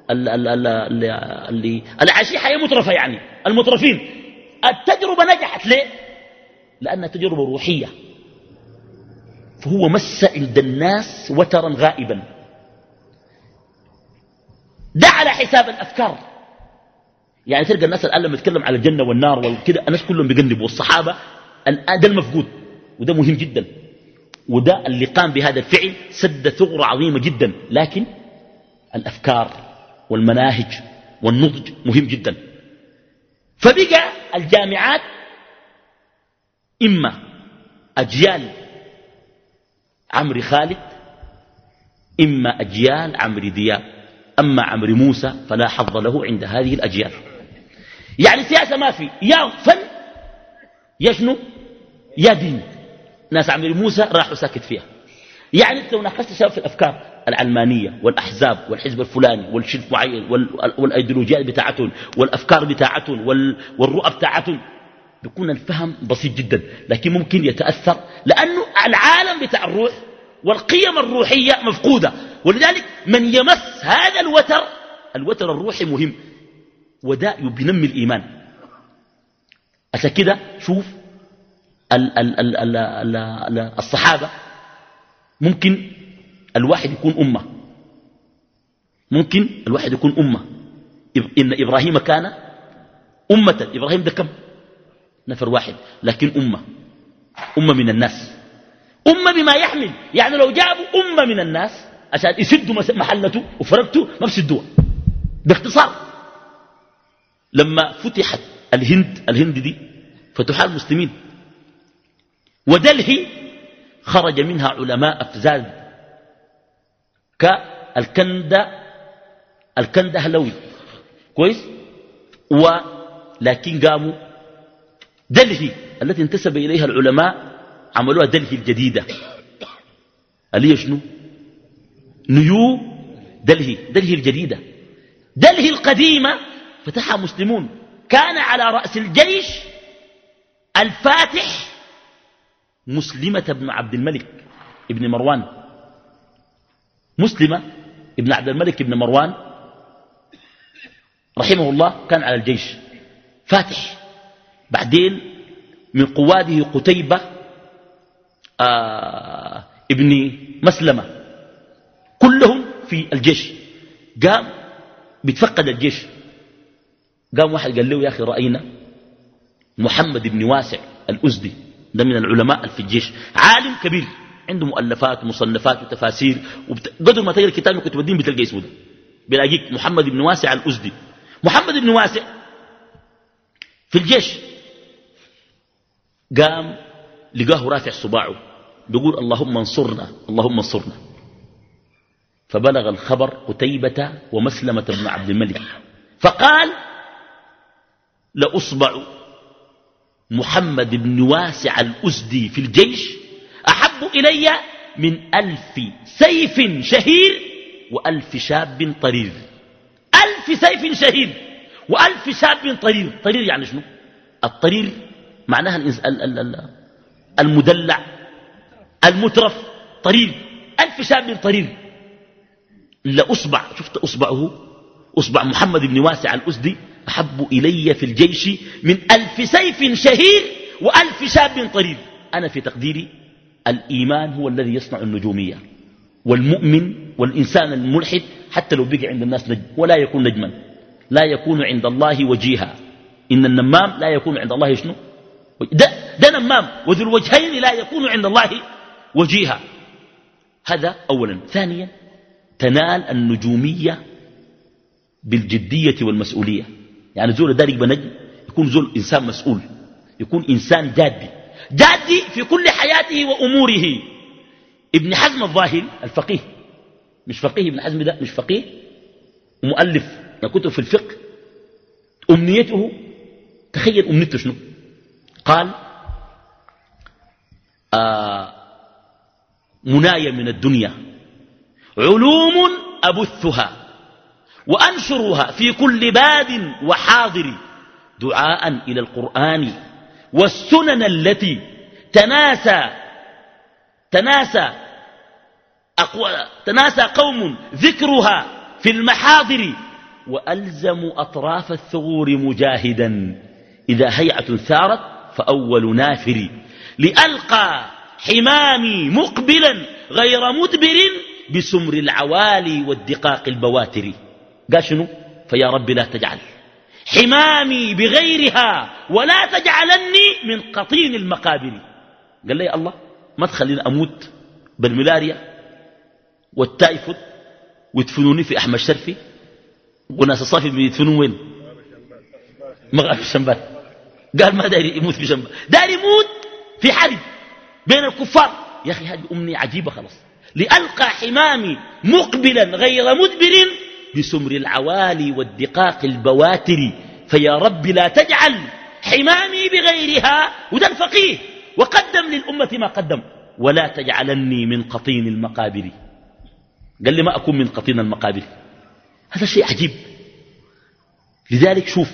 اللي العاشي حياة مترفة، يعني المترفين. التجربة نجحت ليه؟ لأنها تجربة روحية، فهو مس عند الناس وترا غائبا. ده على حساب الأفكار. يعني تلقى الناس الآن لما يتكلم على الجنة والنار وكده الناس كلهم بيقنبوا، والصحابة ده المفقود، وده مهم جدا. وده اللي قام بهذا الفعل سد ثغرة عظيمة جدا. لكن الأفكار والمناهج والنضج مهم جدا. فبقى الجامعات إما أجيال عمرو خالد، إما أجيال عمرو دياب. أما عمرو موسى فلا حظ له عند هذه الأجيال. يعني سياسة ما في، يا فن يا شنو يا دين. ناس عمرو موسى راحوا ساكت فيها. يعني لو ناقشت الشباب في الأفكار العلمانية والأحزاب والحزب الفلاني والشرك معين والأيديولوجيات بتاعتهم والأفكار بتاعتهم والرؤى بتاعتهم، بيكون الفهم بسيط جدا، لكن ممكن يتأثر لأنه العالم بتاع الروح والقيم الروحية مفقودة. ولذلك من يمس هذا الوتر، الوتر الروحي مهم، وده بينمي الإيمان. عشان كده شوف ال ال ال ال ال ال الصحابة ممكن الواحد يكون أمة، ممكن الواحد يكون أمة. إن إبراهيم كان أمة، إبراهيم ده كم نفر واحد، لكن أمة، أمة من الناس، أمة بما يحمل. يعني لو جابوا أمة من الناس عشان يسدوا محلته وفرقته ما بسدوها. باختصار لما فتحت الهند، الهند دي فتحها المسلمين، ودلهي خرج منها علماء أفزاز كالكندة الكندة هلوي كويس، ولكن قاموا دلهي التي انتسب إليها العلماء عملوها دلهي الجديدة، اللي هي شنو؟ نيو دلهي، دلهي الجديدة. دلهي القديمة فتحها مسلمون، كان على رأس الجيش الفاتح مسلمة بن عبد الملك ابن مروان، مسلمة ابن عبد الملك ابن مروان رحمه الله كان على الجيش فاتح. بعدين من قواده قتيبة آه ابن مسلمة، كلهم في الجيش. قام بيتفقد الجيش، قام واحد قال له يا أخي رأينا محمد بن واسع الأزدي، ده من العلماء في الجيش، عالم كبير عنده مؤلفات ومصنفات وتفاسير وبت... قدر ما تقرأ كتاب من كتب الدين بتلقى اسمه ده، بلاقيك محمد بن واسع الأزدي. محمد بن واسع في الجيش قام لقاه رافع صباعه بيقول اللهم انصرنا اللهم انصرنا. فبلغ الخبر قتيبة ومسلمة بن عبد الملك، فقال لأصبع محمد بن واسع الأزدي في الجيش أحب إلي من ألف سيف شهير وألف شاب طرير. ألف سيف شهير وألف شاب طرير. طرير يعني شنو؟ الطرير معناها المدلع المترف، طرير. ألف شاب طرير. لأصبع، شفت أصبعه، أصبع محمد بن واسع الأزدي أحب إلي في الجيش من ألف سيف شهير وألف شاب طرير. أنا في تقديري الإيمان هو الذي يصنع النجومية، والمؤمن والإنسان الملحد حتى لو بقي عند الناس نجم ولا يكون نجما لا يكون عند الله وجيها. إن النمام لا يكون عند الله شنو؟ ده, ده نمام، وذو الوجهين لا يكون عند الله وجيها. هذا أولا. ثانيا تنال النجومية بالجدية والمسؤولية. يعني زول دارك بنجم يكون زول إنسان مسؤول، يكون إنسان جادي، جادي في كل حياته وأموره. ابن حزم الظاهري الفقيه، مش فقيه ابن حزم ده، مش فقيه ومؤلف كتب في الفقه، أمنيته، تخيل أمنيته شنو؟ قال آه منايا من الدنيا علوم أبثها وأنشرها في كل باد وحاضر دعاء إلى القرآن والسنن التي تناسى تناسى أقوى تناسى قوم ذكرها في المحاضر وألزم أطراف الثغور مجاهدا إذا هيعة ثارت فأول نافر لألقى حمامي مقبلا غير مدبر بسمر العوالي والدقاق البواتر. قال شنو؟ فيا رب لا تجعل حمامي بغيرها ولا تجعلني من قطين المقابر. قال لي الله ما تخليني أموت بالملاريا والتايفود ويدفنوني في أحمد شرفي، وناس الصافي بيدفنون وين؟ مغرب الشمبات. قال ما داري يموت في شمبات، داري يموت في حرب بين الكفار. يا أخي هذه أمنية عجيبة. خلاص لألقى حمامي مقبلا غير مدبر بسمر العوالي والدقاق البواتر فيا رب لا تجعل حمامي بغيرها. وده الفقيه وقدم للأمة ما قدم. ولا تجعلني من قطين المقابر. قال لي ما أكون من قطين المقابر. هذا شيء عجيب. لذلك شوف،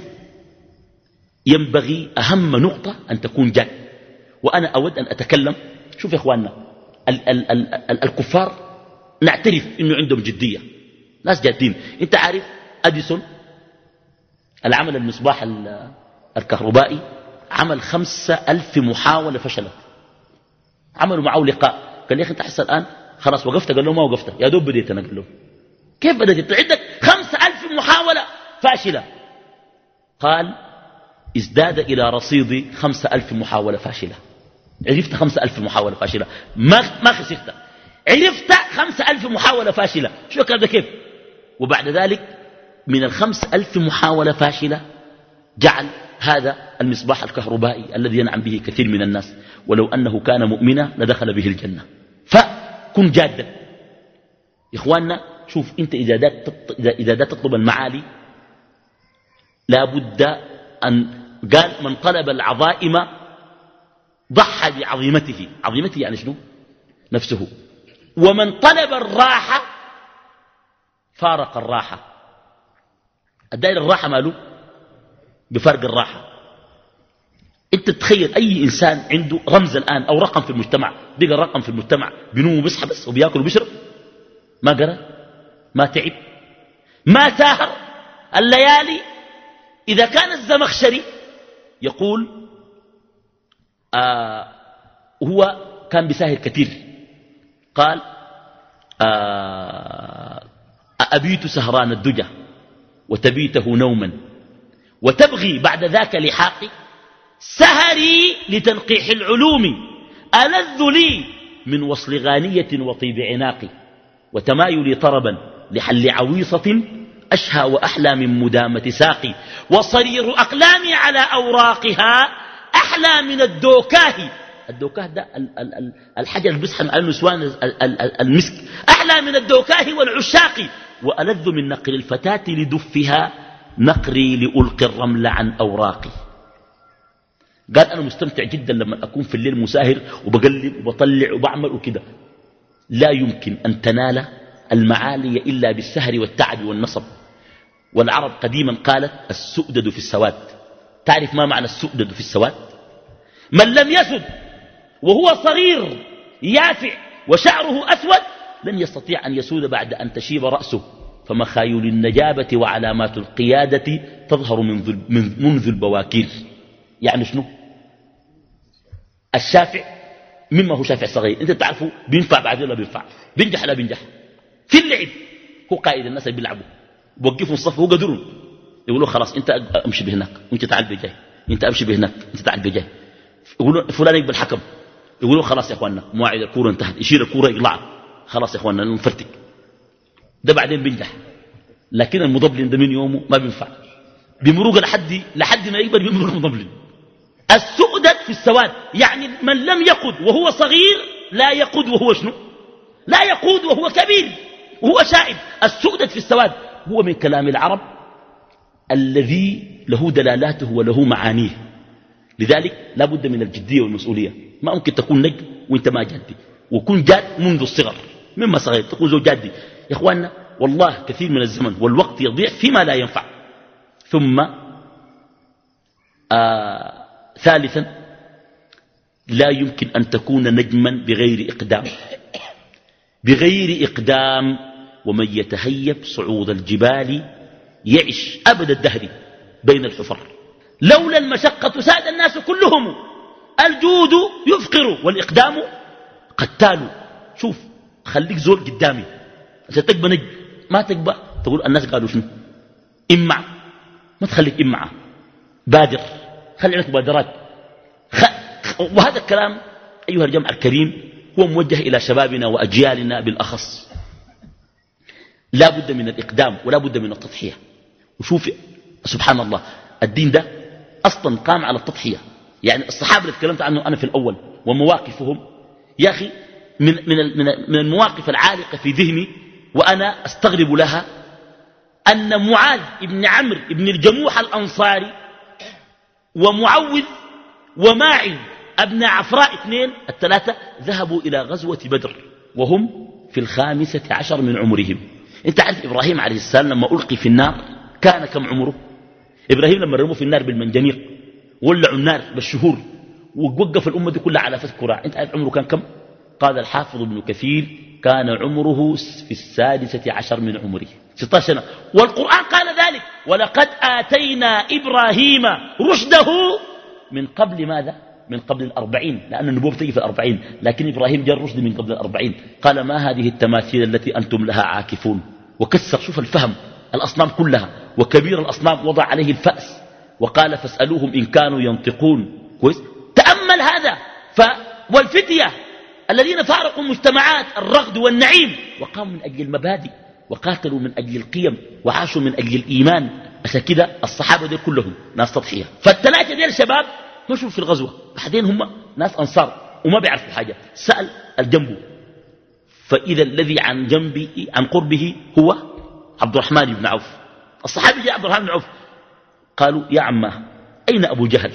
ينبغي أهم نقطة أن تكون جاد. وأنا أود أن أتكلم. شوف يا إخواننا، ال ال ال ال الكفار نعترف إنه عندهم جدية، ناس جادين. أنت عارف أديسون العمل المصباح الكهربائي عمل خمسة ألف محاولة فشلت. عملوا معه لقاء، قال لي أخي أنت حس الآن خلاص وقفت؟ قال له ما وقفت، يا دوب بديت. أنا قال له كيف بدأت؟ أنت عندك خمسة ألف محاولة فاشلة. قال ازداد إلى رصيدي خمسة ألف محاولة فاشلة. عرفت خمسة ألف محاولة فاشلة، ما ما خسرت، عرفت خمسة ألف محاولة فاشلة. شو الكلام ده كيف؟ وبعد ذلك من الخمس ألف محاولة فاشلة جعل هذا المصباح الكهربائي الذي ينعم به كثير من الناس، ولو أنه كان مؤمنا لدخل به الجنة. فكن جادا يا إخواننا. شوف أنت إذا دا تطلب المعالي لا بد أن قال من طلب العظائم ضحى بعظيمته. عظيمته يعني شنو؟ نفسه. ومن طلب الراحة فارق الراحة. الدائر الراحة ماله؟ بفرق الراحة. انت تتخيل اي انسان عنده رمز الان او رقم في المجتمع، بقى رقم في المجتمع، بينوم وبيصحى بس وبياكل وبيشرب، ما قرأ، ما تعب، ما ساهر الليالي. اذا كان الزمخشري يقول آه هو كان بيساهر كثير، قال آه أبيت سهران الدجى وتبيته نوما وتبغي بعد ذاك لحاقي، سهري لتنقيح العلوم ألذ لي من وصل غانية وطيب عناقي، وتمايلي طربا لحل عويصة أشهى وأحلى من مدامة ساقي، وصرير أقلامي على أوراقها أحلى من الدوكاه. الدوكاه ده الحجر اللي بيسحن على النسوان المسك، أحلى من الدوكاه والعشاق، وألذ من نقر الفتاة لدفها نقري لألقي الرمل عن أوراقي. قال أنا مستمتع جدا لما أكون في الليل مساهر وبقلب وبطلع وبعمل وكده. لا يمكن أن تنال المعالي إلا بالسهر والتعب والنصب. والعرب قديما قالت السؤدد في السواد. تعرف ما معنى السؤدد في السواد؟ من لم يسد وهو صغير يافع وشعره أسود لن يستطيع أن يسود بعد أن تشيب رأسه. فمخايل النجابة وعلامات القيادة تظهر منذ البواكير. يعني شنو؟ الشافع مما هو شافع صغير، انت تعرفه بينفع بعد ولا بينفع، بينجح لا بينجح في اللعب. هو قائد الناس اللي بيلعبوا، بوقفوا الصف هو قدرون، يقولوا خلاص انت امشي بهناك وانت تعال بجاي، انت امشي بهناك انت تعال بجاي. يقولوا فلان يقبل الحكم، يقولوا خلاص يا اخواننا مواعيد الكوره انتهت، يشيل الكوره يقلعها، خلاص يا اخواننا نفرتك. ده بعدين بينجح. لكن المضبلن ده من يومه ما بينفع، بمروق لحد لحد ما يقبل بيمرق المضبلن. السؤدد في السواد يعني من لم يقود وهو صغير لا يقود وهو شنو؟ لا يقود وهو كبير وهو شائب. السؤدد في السواد هو من كلام العرب الذي له دلالاته وله معانيه. لذلك لا بد من الجدية والمسؤولية. ما ممكن تكون نجم وانت ما جادي، وكن جاد منذ الصغر، مما صغير تكون زوج جادي. يا اخواننا والله كثير من الزمن والوقت يضيع فيما لا ينفع. ثم آه ثالثا لا يمكن أن تكون نجما بغير إقدام، بغير إقدام. ومن يتهيب صعود الجبال يعش أبد الدهر بين الحفر. لولا المشقة ساد الناس كلهم، الجود يفقر والإقدام قتال. شوف خليك زول قدامي عشان تقبى نجم، ما تقبى تقول الناس قالوا شنو، إمع، ما تخليك إمعة، بادر، خلي عندك مبادرات. خ... وهذا الكلام أيها الجمع الكريم هو موجه إلى شبابنا وأجيالنا بالأخص. لا بد من الإقدام ولا بد من التضحية. وشوف سبحان الله الدين ده أصلا قام على التضحية. يعني الصحابة اللي تكلمت عنه أنا في الأول ومواقفهم، يا أخي من, من, من المواقف العالقة في ذهني وأنا أستغرب لها أن معاذ ابن عمرو ابن الجموح الأنصاري ومعوذ وماعز ابن عفراء اثنين الثلاثة ذهبوا إلى غزوة بدر وهم في الخامسة عشر من عمرهم. انت عارف إبراهيم عليه السلام لما ألقي في النار كان كم عمره؟ إبراهيم لما رموا في النار بالمنجنيق ولعوا النار بالشهور ووقف الأمة دي كلها على فتك كراع، انت عارف عمره كان كم؟ قال الحافظ ابن كثير كان عمره في السادسة عشر من عمره، ستة عشر سنة. والقرآن قال ذلك: ولقد آتينا إبراهيم رشده من قبل ماذا؟ من قبل الأربعين، لأن النبوة تجي في الأربعين، لكن إبراهيم جاء الرشد من قبل الأربعين. قال: ما هذه التماثيل التي أنتم لها عاكفون؟ وكسر، شوف الفهم، الأصنام كلها، وكبير الأصنام وضع عليه الفأس وقال: فاسألوهم إن كانوا ينطقون. كويس؟ تأمل هذا. ف والفتية الذين فارقوا المجتمعات الرغد والنعيم وقاموا من أجل المبادئ وقاتلوا من أجل القيم وعاشوا من أجل الإيمان. عشان كده الصحابة دي كلهم ناس تضحية. فالثلاثة دي الشباب مشوا في الغزوة، بعدين هم ناس أنصار وما بيعرفوا حاجة. سأل الجنب، فإذا الذي عن جنبه عن قربه هو عبد الرحمن بن عوف. الصحابي جاء عبد الرحمن بن عوف، قالوا: يا عماه أين أبو جهل؟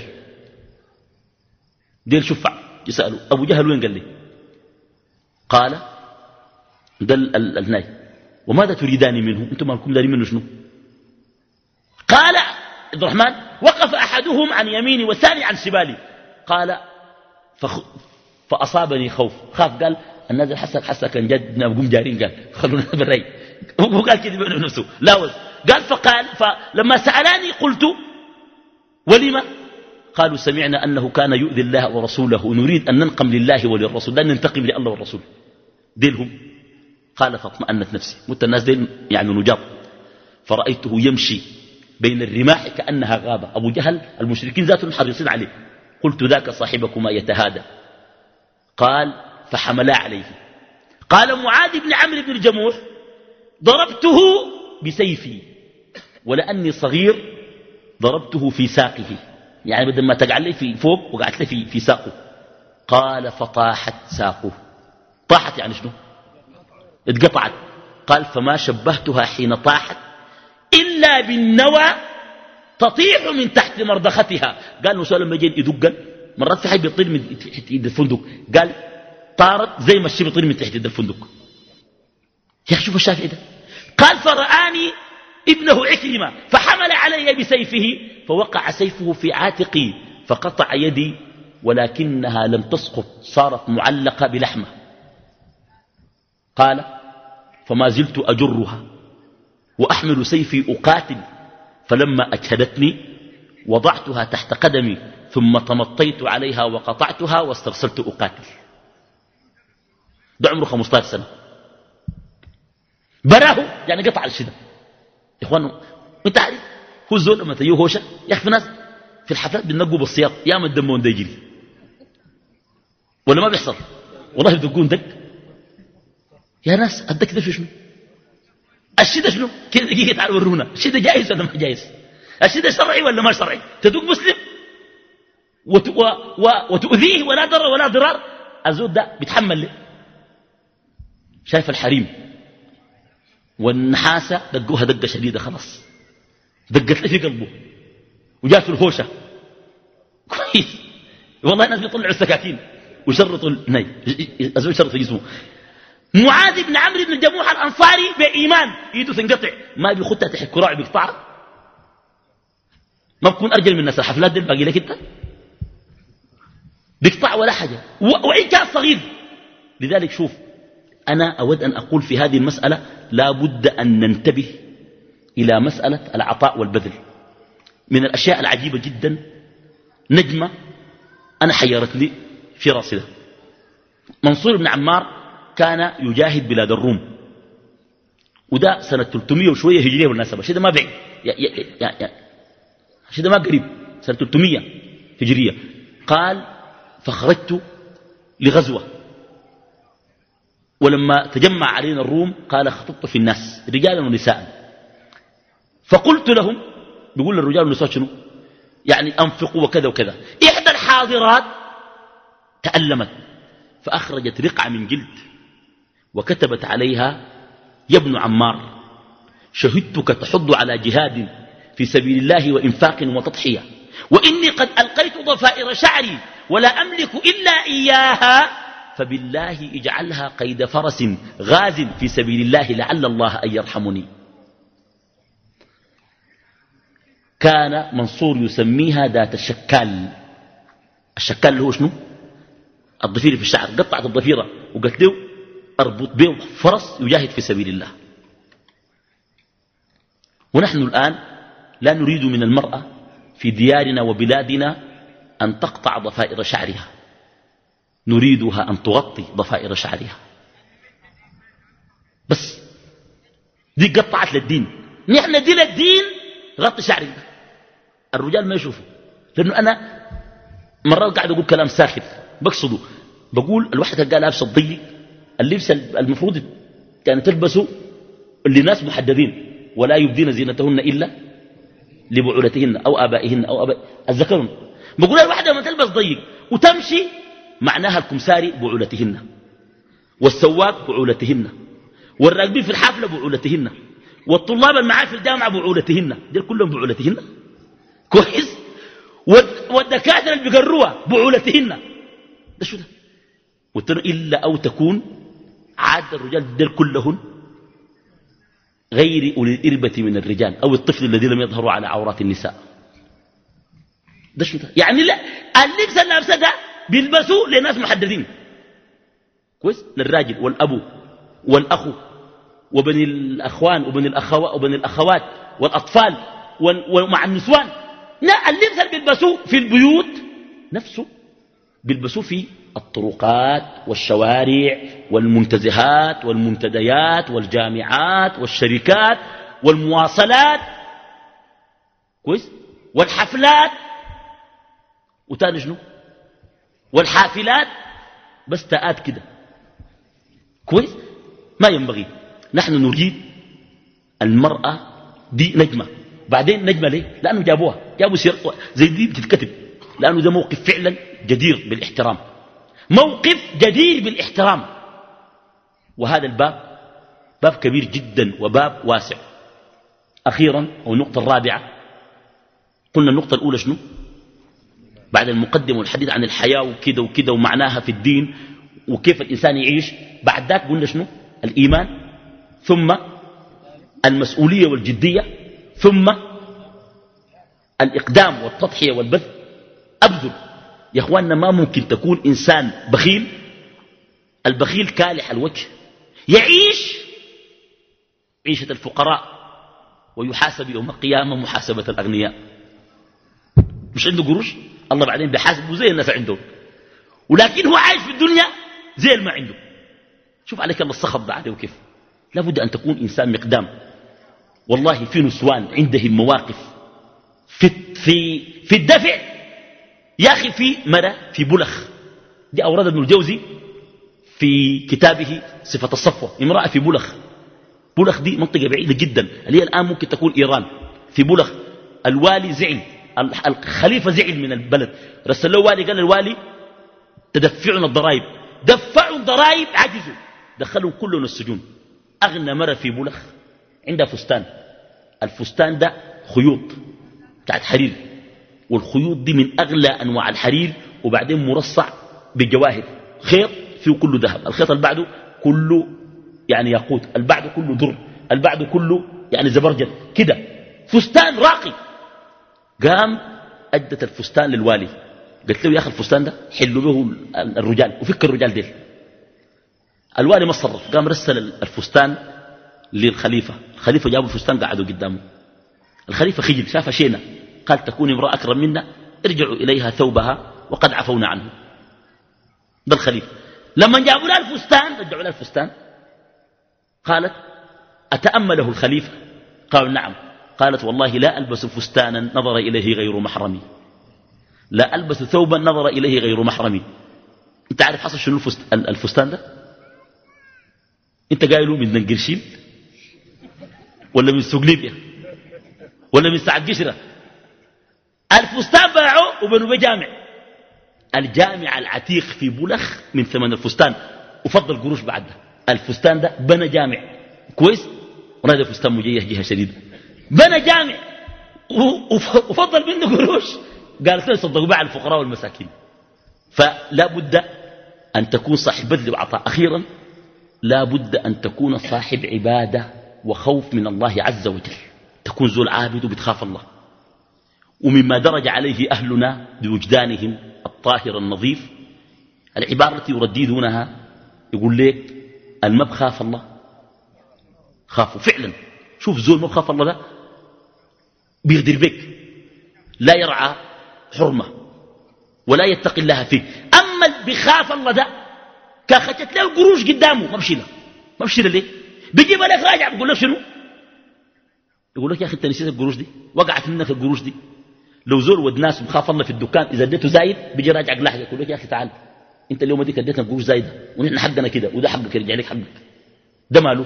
دير شفع يسألوا: أبو جهل وين؟ قال لي قال قال الناي: وماذا تريدان منه؟ أنتم مالكم دارين منه شنو؟ قال عبد الرحمن: وقف أحدهم عن يميني والثاني عن شمالي. قال: فخ... فأصابني خوف، خاف. قال: الناس حسك حسك كان جد نقوم جارين، قال خلونا بالرأي. هو قال كده بينه نفسه لاوز. قال: فقال فلما سألاني قلت: ولما؟ قالوا: سمعنا أنه كان يؤذي الله ورسوله، نريد أن ننقم لله وللرسول، لا ننتقم لله والرسول. ديلهم. قال: فاطمأنت نفسي، مت الناس ديل يعني نجاط، فرأيته يمشي بين الرماح كأنها غابة. أبو جهل المشركين ذاتهم حريصين عليه. قلت: ذاك صاحبكما يتهادى. قال: فحملا عليه. قال معاذ بن عمرو بن الجموح: ضربته بسيفي، ولأني صغير ضربته في ساقه، يعني بدل ما تقع لي في فوق وقعت لي في, في ساقه. قال: فطاحت ساقه. طاحت يعني شنو؟ اتقطعت. قال: فما شبهتها حين طاحت إلا بالنوى تطيح من تحت مرضختها. قال: نسوى لما يجي يدق مرات في حي بيطير من تحت يد الفندق، قال طارت زي ما الشيء بيطير من تحت يد الفندق. يا أخي شوف الشافعي ده. قال: فرآني ابنه عكرمة فحمل علي بسيفه فوقع سيفه في عاتقي فقطع يدي، ولكنها لم تسقط، صارت معلقة بلحمة. قال: فما زلت أجرها وأحمل سيفي أقاتل، فلما أجهدتني وضعتها تحت قدمي ثم تمطيت عليها وقطعتها واسترسلت أقاتل. ده عمره خمسة عشر سنة. براه يعني قطع الشدة. يا إخوانه انت عارف هو الزول لما تجيه هوشة، يا أخي في ناس في الحفلات بينقوا بالسياط يا ما الدمون ده يجري ولا ما بيحصل، والله بدقون دق. يا ناس الدك ده في شنو؟ الشدة شنو؟ كده دقيقة تعالوا ورونا الشدة جائز ولا ما جائز؟ الشدة شرعي ولا ما شرعي؟ تدق مسلم وت... و... و... وتؤذيه ولا ضرر ولا ضرار. الزود ده بيتحمل ليه؟ شايف الحريم والنحاسة دقوها دقة شديدة خلاص، دقت له في قلبه وجاءت الهوشة كويس. والله الناس بيطلعوا السكاكين وشرطوا الني الزول شرط في جسمه. معاذ بن عمرو بن الجموح الأنصاري بإيمان يده تنقطع ما بيخدها تحت كراع بيقطعها. ما بكون أرجل من الناس الحفلات دي باقي لك انت بيقطع ولا حاجة وإن كان صغير. لذلك شوف أنا أود أن أقول في هذه المسألة لا بد أن ننتبه إلى مسألة العطاء والبذل. من الأشياء العجيبة جدا نجمة أنا حيرت لي في راسي ده. منصور بن عمار كان يجاهد بلاد الروم، وده سنة ثلاثمية وشوية هجرية بالمناسبة، شيء ده ما بعيد، شيء ده ما قريب، سنة ثلاثمية هجرية. قال: فخرجت لغزوة، ولما تجمع علينا الروم قال: خطبت في الناس رجالا ونساء، فقلت لهم، بيقول للرجال والنساء شنو؟ يعني أنفقوا وكذا وكذا. إحدى الحاضرات تألمت فأخرجت رقعة من جلد وكتبت عليها: يا ابن عمار، شهدتك تحض على جهاد في سبيل الله وإنفاق وتضحية، وإني قد ألقيت ضفائر شعري ولا أملك إلا إياها، فبالله اجعلها قيد فرس غاز في سبيل الله لعل الله أن يرحمني. كان منصور يسميها ذات الشكال. الشكال اللي هو شنو؟ الضفيرة في الشعر. قطعت الضفيرة وقلت له أربط به فرس يجاهد في سبيل الله. ونحن الآن لا نريد من المرأة في ديارنا وبلادنا أن تقطع ضفائر شعرها، نريدها أن تغطي ضفائر شعرها بس. دي قطعت للدين، نحن دي للدين غطي شعرك. الرجال ما يشوفوا، لأنه أنا مرات قاعد أقول كلام ساخر بقصده، بقول الوحدة قال لابسة الضيق، اللبس المفروض كان تلبسه لناس محددين ولا يبدين زينتهن إلا لبعولتهن أو آبائهن أو آباء الذكرون. بقول الوحدة ما تلبس ضيق وتمشي معناها الكمساري بعولتهن، والسواق بعولتهن، والراكبين في الحافلة بعولتهن، والطلاب المعاه في الجامعة بعولتهن، دول كلهم بعولتهن كويس، والدكاترة اللي بيقروها بعولتهن. ده شو ده؟ قلت له إلا أو تكون عاد الرجال دول كلهن غير أولي الإربة من الرجال أو الطفل الذي لم يظهروا على عورات النساء. ده شو ده؟ يعني لا، اللبس اللابسه ده بيلبسوه لناس محددين كويس، للراجل والأبو والأخو وبني الأخوان وبني الأخوات وبني الأخوات والأطفال ومع النسوان. لا، اللبس اللي بيلبسوه في البيوت نفسه بيلبسوه في الطرقات والشوارع والمنتزهات والمنتديات والجامعات والشركات والمواصلات كويس، والحفلات وتاني شنو، والحافلات، بس تآت كده كويس. ما ينبغي. نحن نريد المرأة دي نجمة. بعدين نجمة ليه؟ لأنه جابوها، جابوا سيرة زي دي بتتكتب، لأنه ده موقف فعلا جدير بالاحترام، موقف جدير بالاحترام. وهذا الباب باب كبير جدا وباب واسع. أخيرا، والنقطة الرابعة، قلنا النقطة الأولى شنو؟ بعد المقدمة والحديث عن الحياة وكده وكده ومعناها في الدين وكيف الإنسان يعيش. بعد ذاك قلنا شنو؟ الإيمان، ثم المسؤولية والجدية، ثم الإقدام والتضحية والبذل. أبذل يا أخواننا، ما ممكن تكون إنسان بخيل. البخيل كالح الوجه، يعيش عيشة الفقراء ويحاسب يوم القيامة محاسبة الأغنياء. مش عنده قروش، الله بعدين بيحاسبه زي الناس عندهم، ولكن هو عايش في الدنيا زي ما عنده. شوف عليك الله الصخب ده عليه وكيف. لابد أن تكون إنسان مقدام. والله في نسوان عندهم مواقف في, في, في الدفع يا أخي. في مرة في بلخ، دي أورد ابن الجوزي في كتابه صفة الصفوة، امرأة في بلخ. بلخ دي منطقة بعيدة جدا، اللي هي الآن ممكن تكون إيران. في بلخ الوالي زعل، الخليفة زعل من البلد، رسل له والي قال الوالي تدفعنا الضرائب. دفعوا الضرائب، عجزوا، دخلوا كلهم السجون. أغنى مرة في بلخ عندها فستان، الفستان ده خيوط بتاعت حرير، والخيوط دي من أغلى أنواع الحرير، وبعدين مرصع بالجواهر، خيط فيه كله ذهب، الخيط اللي بعده كله يعني ياقوت، اللي بعده كله در، اللي بعده كله يعني زبرجد كده، فستان راقي. قام أدت الفستان للوالي، قلت له يا أخي الفستان ده حلوا به الرجال وفك الرجال ديل. الوالي ما صرف، قام رسل الفستان للخليفة. الخليفة جابوا الفستان قعدوا قدامه. الخليفة خجل، شاف شينا، قال تكون امرأة أكرم منا، ارجعوا إليها ثوبها وقد عفونا عنه. ده الخليفة. لما جابوا لها الفستان، رجعوا لها الفستان، قالت أتأمله الخليفة؟ قالوا نعم. قالت والله لا ألبس فستانا نظر إليه غير محرمي، لا ألبس ثوبا نظر إليه غير محرمي. انت عارف حصل شنو الفستان ده؟ انت قايله من دنقرشيل ولا من سوق ليبيا ولا من سعد قشرة؟ الفستان باعوه وبنوا بجامع، الجامع العتيق في بلخ من ثمن الفستان وفضل قروش بعد ده. الفستان ده بنى جامع كويس، ونادى فستان مجيح جهة شديدة، بنى جامع وفضل منه قروش. قالت له صدقوا بقى على الفقراء والمساكين. فلا بد أن تكون صاحب بذل وعطاء. أخيرا لا بد أن تكون صاحب عبادة وخوف من الله عز وجل، تكون ذو العابد وبتخاف الله. ومما درج عليه أهلنا بوجدانهم الطاهر النظيف العبارة التي يرددونها، يقول لك الما بخاف الله خافوا فعلا. شوف زول ما بخاف الله ده بيغدر بك، لا يرعى حرمة ولا يتقي الله فيه. أما اللي بخاف الله ده كاختت له القروش قدامه ما بشيله ما بشيله ليه؟ بيجيب لك راجع بيقول لك شنو؟ يقول لك يا أخي أنت نسيت القروش دي، وقعت منك القروش دي. لو زول ود ناس بخاف الله في الدكان إذا اديته زايد بيجي راجع لحظة يقول لك يا أخي تعال أنت اليوم ديك اديتنا قروش زايدة ونحن حقنا كده وده حقك يرجع لك حقك. ده ماله؟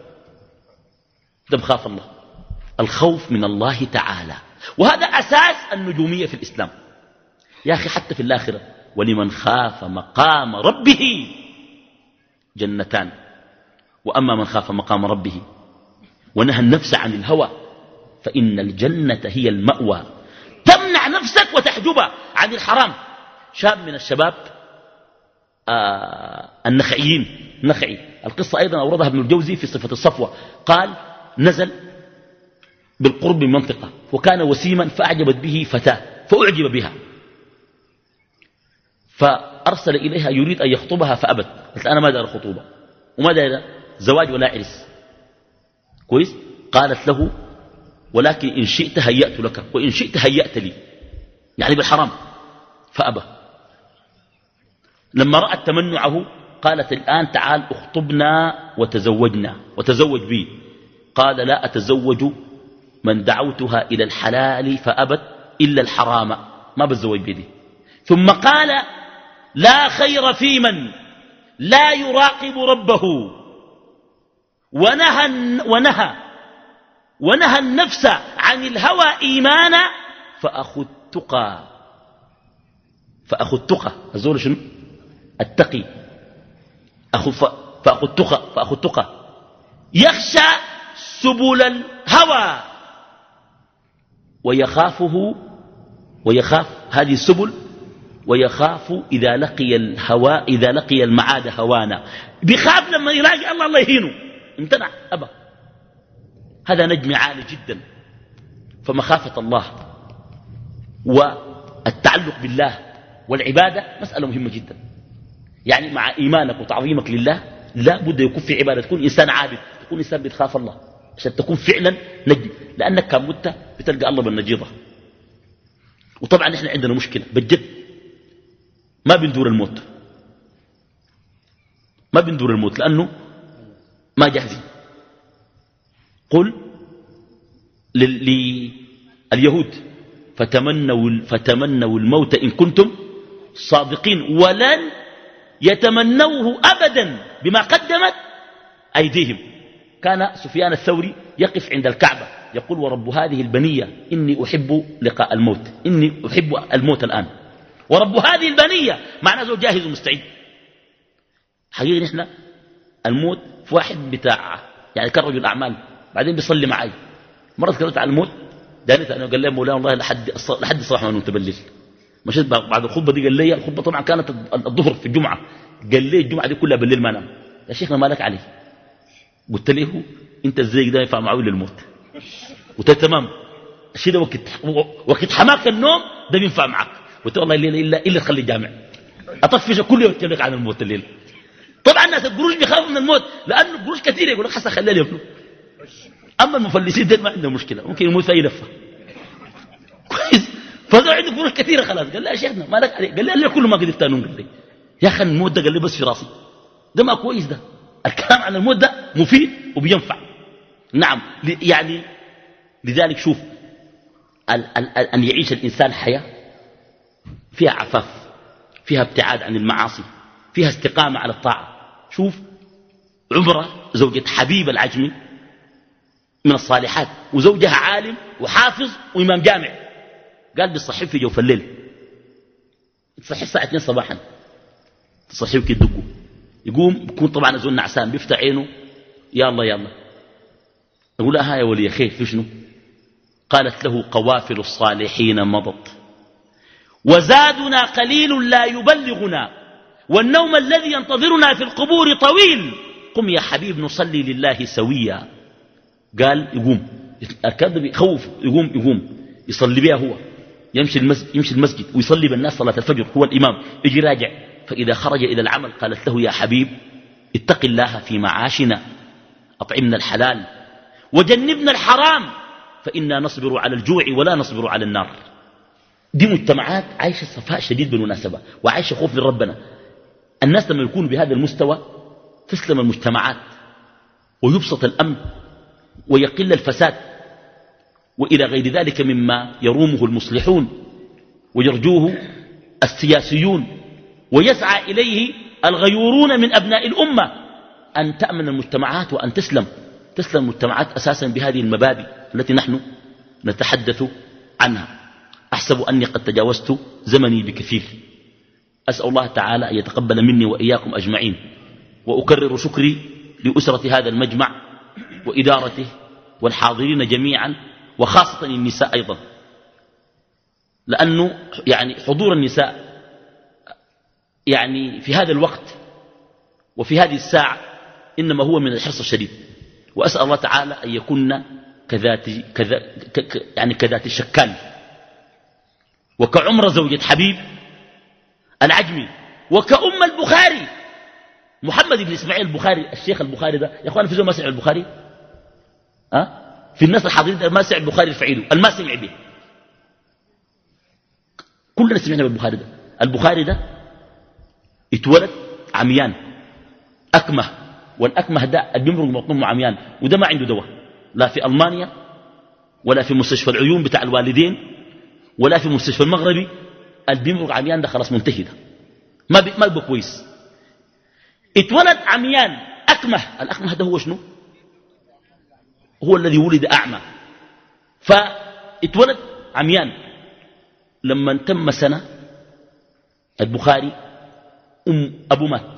ده بخاف الله. الخوف من الله تعالى، وهذا أساس النجومية في الإسلام يا أخي. حتى في الآخرة ولمن خاف مقام ربه جنتان، وأما من خاف مقام ربه ونهى النفس عن الهوى فإن الجنة هي المأوى. تمنع نفسك وتحجبها عن الحرام. شاب من الشباب آه النخعيين نخعي، القصة أيضا أوردها ابن الجوزي في صفة الصفوة، قال نزل بالقرب من منطقة وكان وسيما فأعجبت به فتاة فأعجب بها، فأرسل إليها يريد أن يخطبها فأبت. قالت أنا ما دار خطوبة وما دار زواج ولا عرس كويس. قالت له ولكن إن شئت هيأت لك وإن شئت هيأت لي، يعني بالحرام. فأبى. لما رأت تمنعه قالت الآن تعال اخطبنا وتزوجنا وتزوج بي. قال لا أتزوج من دعوتها إلى الحلال فأبت إلا الحرام، ما بتزوج بيدي. ثم قال لا خير في من لا يراقب ربه ونهى, ونهى, ونهى النفس عن الهوى إيمانا فأخو التقى. فأخو التقى الزول شنو؟ التقي. أخو فأخو التقى فأخو التقى يخشى سبل الهوى ويخافه ويخاف هذه السبل ويخاف إذا لقي الهوى إذا لقي المعاد هوانا. بيخاف لما يلاقي الله الله يهينه. امتنع أبا. هذا نجم عالي جدا. فمخافة الله والتعلق بالله والعبادة مسألة مهمة جدا. يعني مع إيمانك وتعظيمك لله لا بد يكون في عبادة، تكون إنسان عابد، تكون إنسان بتخاف الله عشان تكون فعلا نجم. لأنك كان مت بتلقى الله بالنجيضة. وطبعا إحنا عندنا مشكلة بجد، ما بندور الموت ما بندور الموت لأنه ما جاهزين. قل لليهود فتمنوا, فتمنوا الموت إن كنتم صادقين ولن يتمنوه أبدا بما قدمت أيديهم. كان سفيان الثوري يقف عند الكعبة يقول ورب هذه البنية إني أحب لقاء الموت، إني أحب الموت الآن. ورب هذه البنية معناه زوج جاهز ومستعد. حقيقة نحن الموت في واحد بتاع يعني كان رجل أعمال بعدين بيصلي معي مرة تكلمت على الموت دانت أنا قال لي مولانا والله لحد لحد الصباح ما نمت بالليل. مشيت بعد الخطبة دي قال لي الخطبة طبعا كانت الظهر في الجمعة، قال لي الجمعة دي كلها بالليل ما نام. يا شيخنا مالك عليه؟ قلت له انت ازاي ده ينفع معه للموت؟ قلت له تمام الشيء ده وقت وقت حماك النوم ده بينفع معك. قلت والله الليله الا الا تخلي جامع اطفش كل يوم يتكلم عن الموت الليل. طبعا الناس القروش بيخافوا من الموت لانه القروش كثيره يقول لك حسن خليه ياكلوا. اما المفلسين دول ما عندهم مشكله ممكن يموت في اي لفه كويس. فده عنده قروش كثيره خلاص. قال لا يا شيخنا مالك عليه؟ قال لي انا كل ما قدرت انوم. قال لي يا اخي الموت ده قال لي بس في راسي ده ما كويس. ده الكلام عن الموت ده مفيد وبينفع. نعم يعني لذلك شوف ال ال أن يعيش الإنسان حياة فيها عفاف، فيها ابتعاد عن المعاصي، فيها استقامة على الطاعة. شوف عمرة زوجة حبيب العجمي من الصالحات وزوجها عالم وحافظ وإمام جامع، قال بيصحي في جوف الليل، تصحي الساعة اثنين صباحا تصحيه كده دقه يقوم يكون طبعا زول نعسان بيفتح عينه يا الله يا الله. يقول لها يا ولي خير في شنو؟ قالت له قوافل الصالحين مضت وزادنا قليل لا يبلغنا والنوم الذي ينتظرنا في القبور طويل، قم يا حبيب نصلي لله سويا. قال يقوم، الكذب يخوف، يقوم يقوم يصلي بها هو، يمشي المسجد, يمشي المسجد ويصلي بالناس صلاة الفجر، هو الإمام، يجي راجع. فإذا خرج إلى العمل قالت له يا حبيب اتق الله في معاشنا، أطعمنا الحلال وجنبنا الحرام، فإنا نصبر على الجوع ولا نصبر على النار. دي مجتمعات عايشة صفاء شديد بالمناسبة، وعايشة خوف من ربنا. الناس لما يكونوا بهذا المستوى تسلم المجتمعات ويبسط الأمن ويقل الفساد وإلى غير ذلك مما يرومه المصلحون ويرجوه السياسيون ويسعى إليه الغيورون من أبناء الأمة، أن تأمن المجتمعات وأن تسلم تسلم المجتمعات أساسا بهذه المبادئ التي نحن نتحدث عنها. أحسب أني قد تجاوزت زمني بكثير، أسأل الله تعالى أن يتقبل مني وإياكم أجمعين، وأكرر شكري لأسرة هذا المجمع وإدارته والحاضرين جميعا، وخاصة النساء أيضا، لأنه يعني حضور النساء يعني في هذا الوقت وفي هذه الساعة إنما هو من الحرص الشديد. وأسأل الله تعالى أن يكون كذات, كذا يعني كذات الشكال وكعمر زوجة حبيب العجمي وكأم البخاري محمد بن إسماعيل البخاري. الشيخ البخاري ده يا أخوان في زول ما سمع البخاري؟ أه؟ في الناس الحاضرين ما سمع البخاري الفعيل الما سمع به، كلنا سمعنا بالبخاري ده. البخاري ده اتولد عميان أكمه، والأكمه ده بيمرق بطنه عميان، وده ما عنده دواء لا في ألمانيا ولا في مستشفى العيون بتاع الوالدين ولا في مستشفى المغربي. البيمرق عميان ده خلاص منتهي، ده ما بي ما يبقى كويس. اتولد عميان أكمه. الأكمه ده هو شنو؟ هو الذي ولد أعمى. فاتولد عميان. لما تم سنة البخاري أم أبو مات،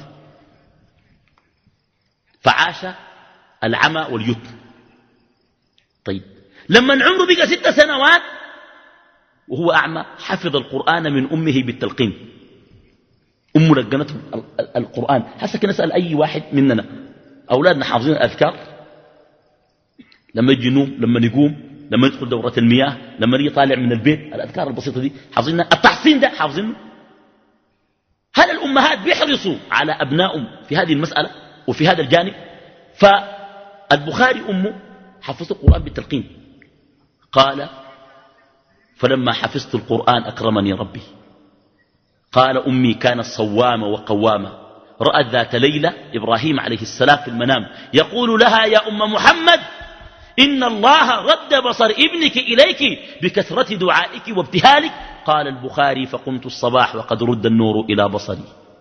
فعاش العمى واليتم. طيب لما عمره بقى ست سنوات وهو أعمى حفظ القرآن من أمه بالتلقين. أمه لقنته القرآن. حسك نسأل أي واحد مننا، أولادنا حافظين الأذكار لما يجي ينوم، لما يقوم، لما يدخل دورة المياه، لما يجي طالع من البيت، الأذكار البسيطة دي حافظينها. التحصين ده حافظينه. هل الأمهات بيحرصوا على أبنائهم في هذه المسألة وفي هذا الجانب؟ فالبخاري أمه حفظ القرآن بالتلقين. قال فلما حفظت القرآن أكرمني ربي. قال أمي كانت صوامة وقوامة، رأت ذات ليلة إبراهيم عليه السلام في المنام يقول لها يا أم محمد إن الله رد بصر ابنك إليك بكثرة دعائك وابتهالك. قال البخاري فقمت الصباح وقد رد النور إلى بصري.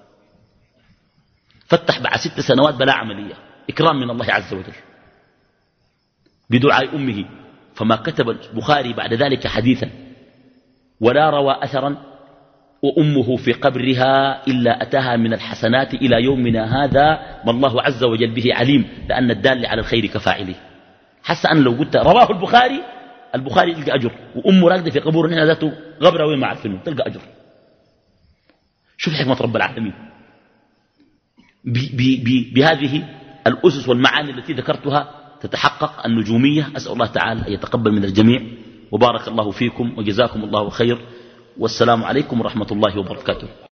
فتح بعد ست سنوات بلا عملية، إكرام من الله عز وجل بدعاء أمه. فما كتب البخاري بعد ذلك حديثا ولا روى أثرا وأمه في قبرها إلا أتاها من الحسنات إلى يومنا هذا ما الله عز وجل به عليم، لأن الدال على الخير كفاعله. حتى أن لو قلت رواه البخاري، البخاري يلقى أجر، وأمه راقدة في قبور نحن ذاته غبرة وين ما عارفينه تلقى أجر. شوف حكمة رب العالمين بهذه الأسس والمعاني التي ذكرتها تتحقق النجومية. أسأل الله تعالى أن يتقبل من الجميع، وبارك الله فيكم وجزاكم الله خير، والسلام عليكم ورحمة الله وبركاته.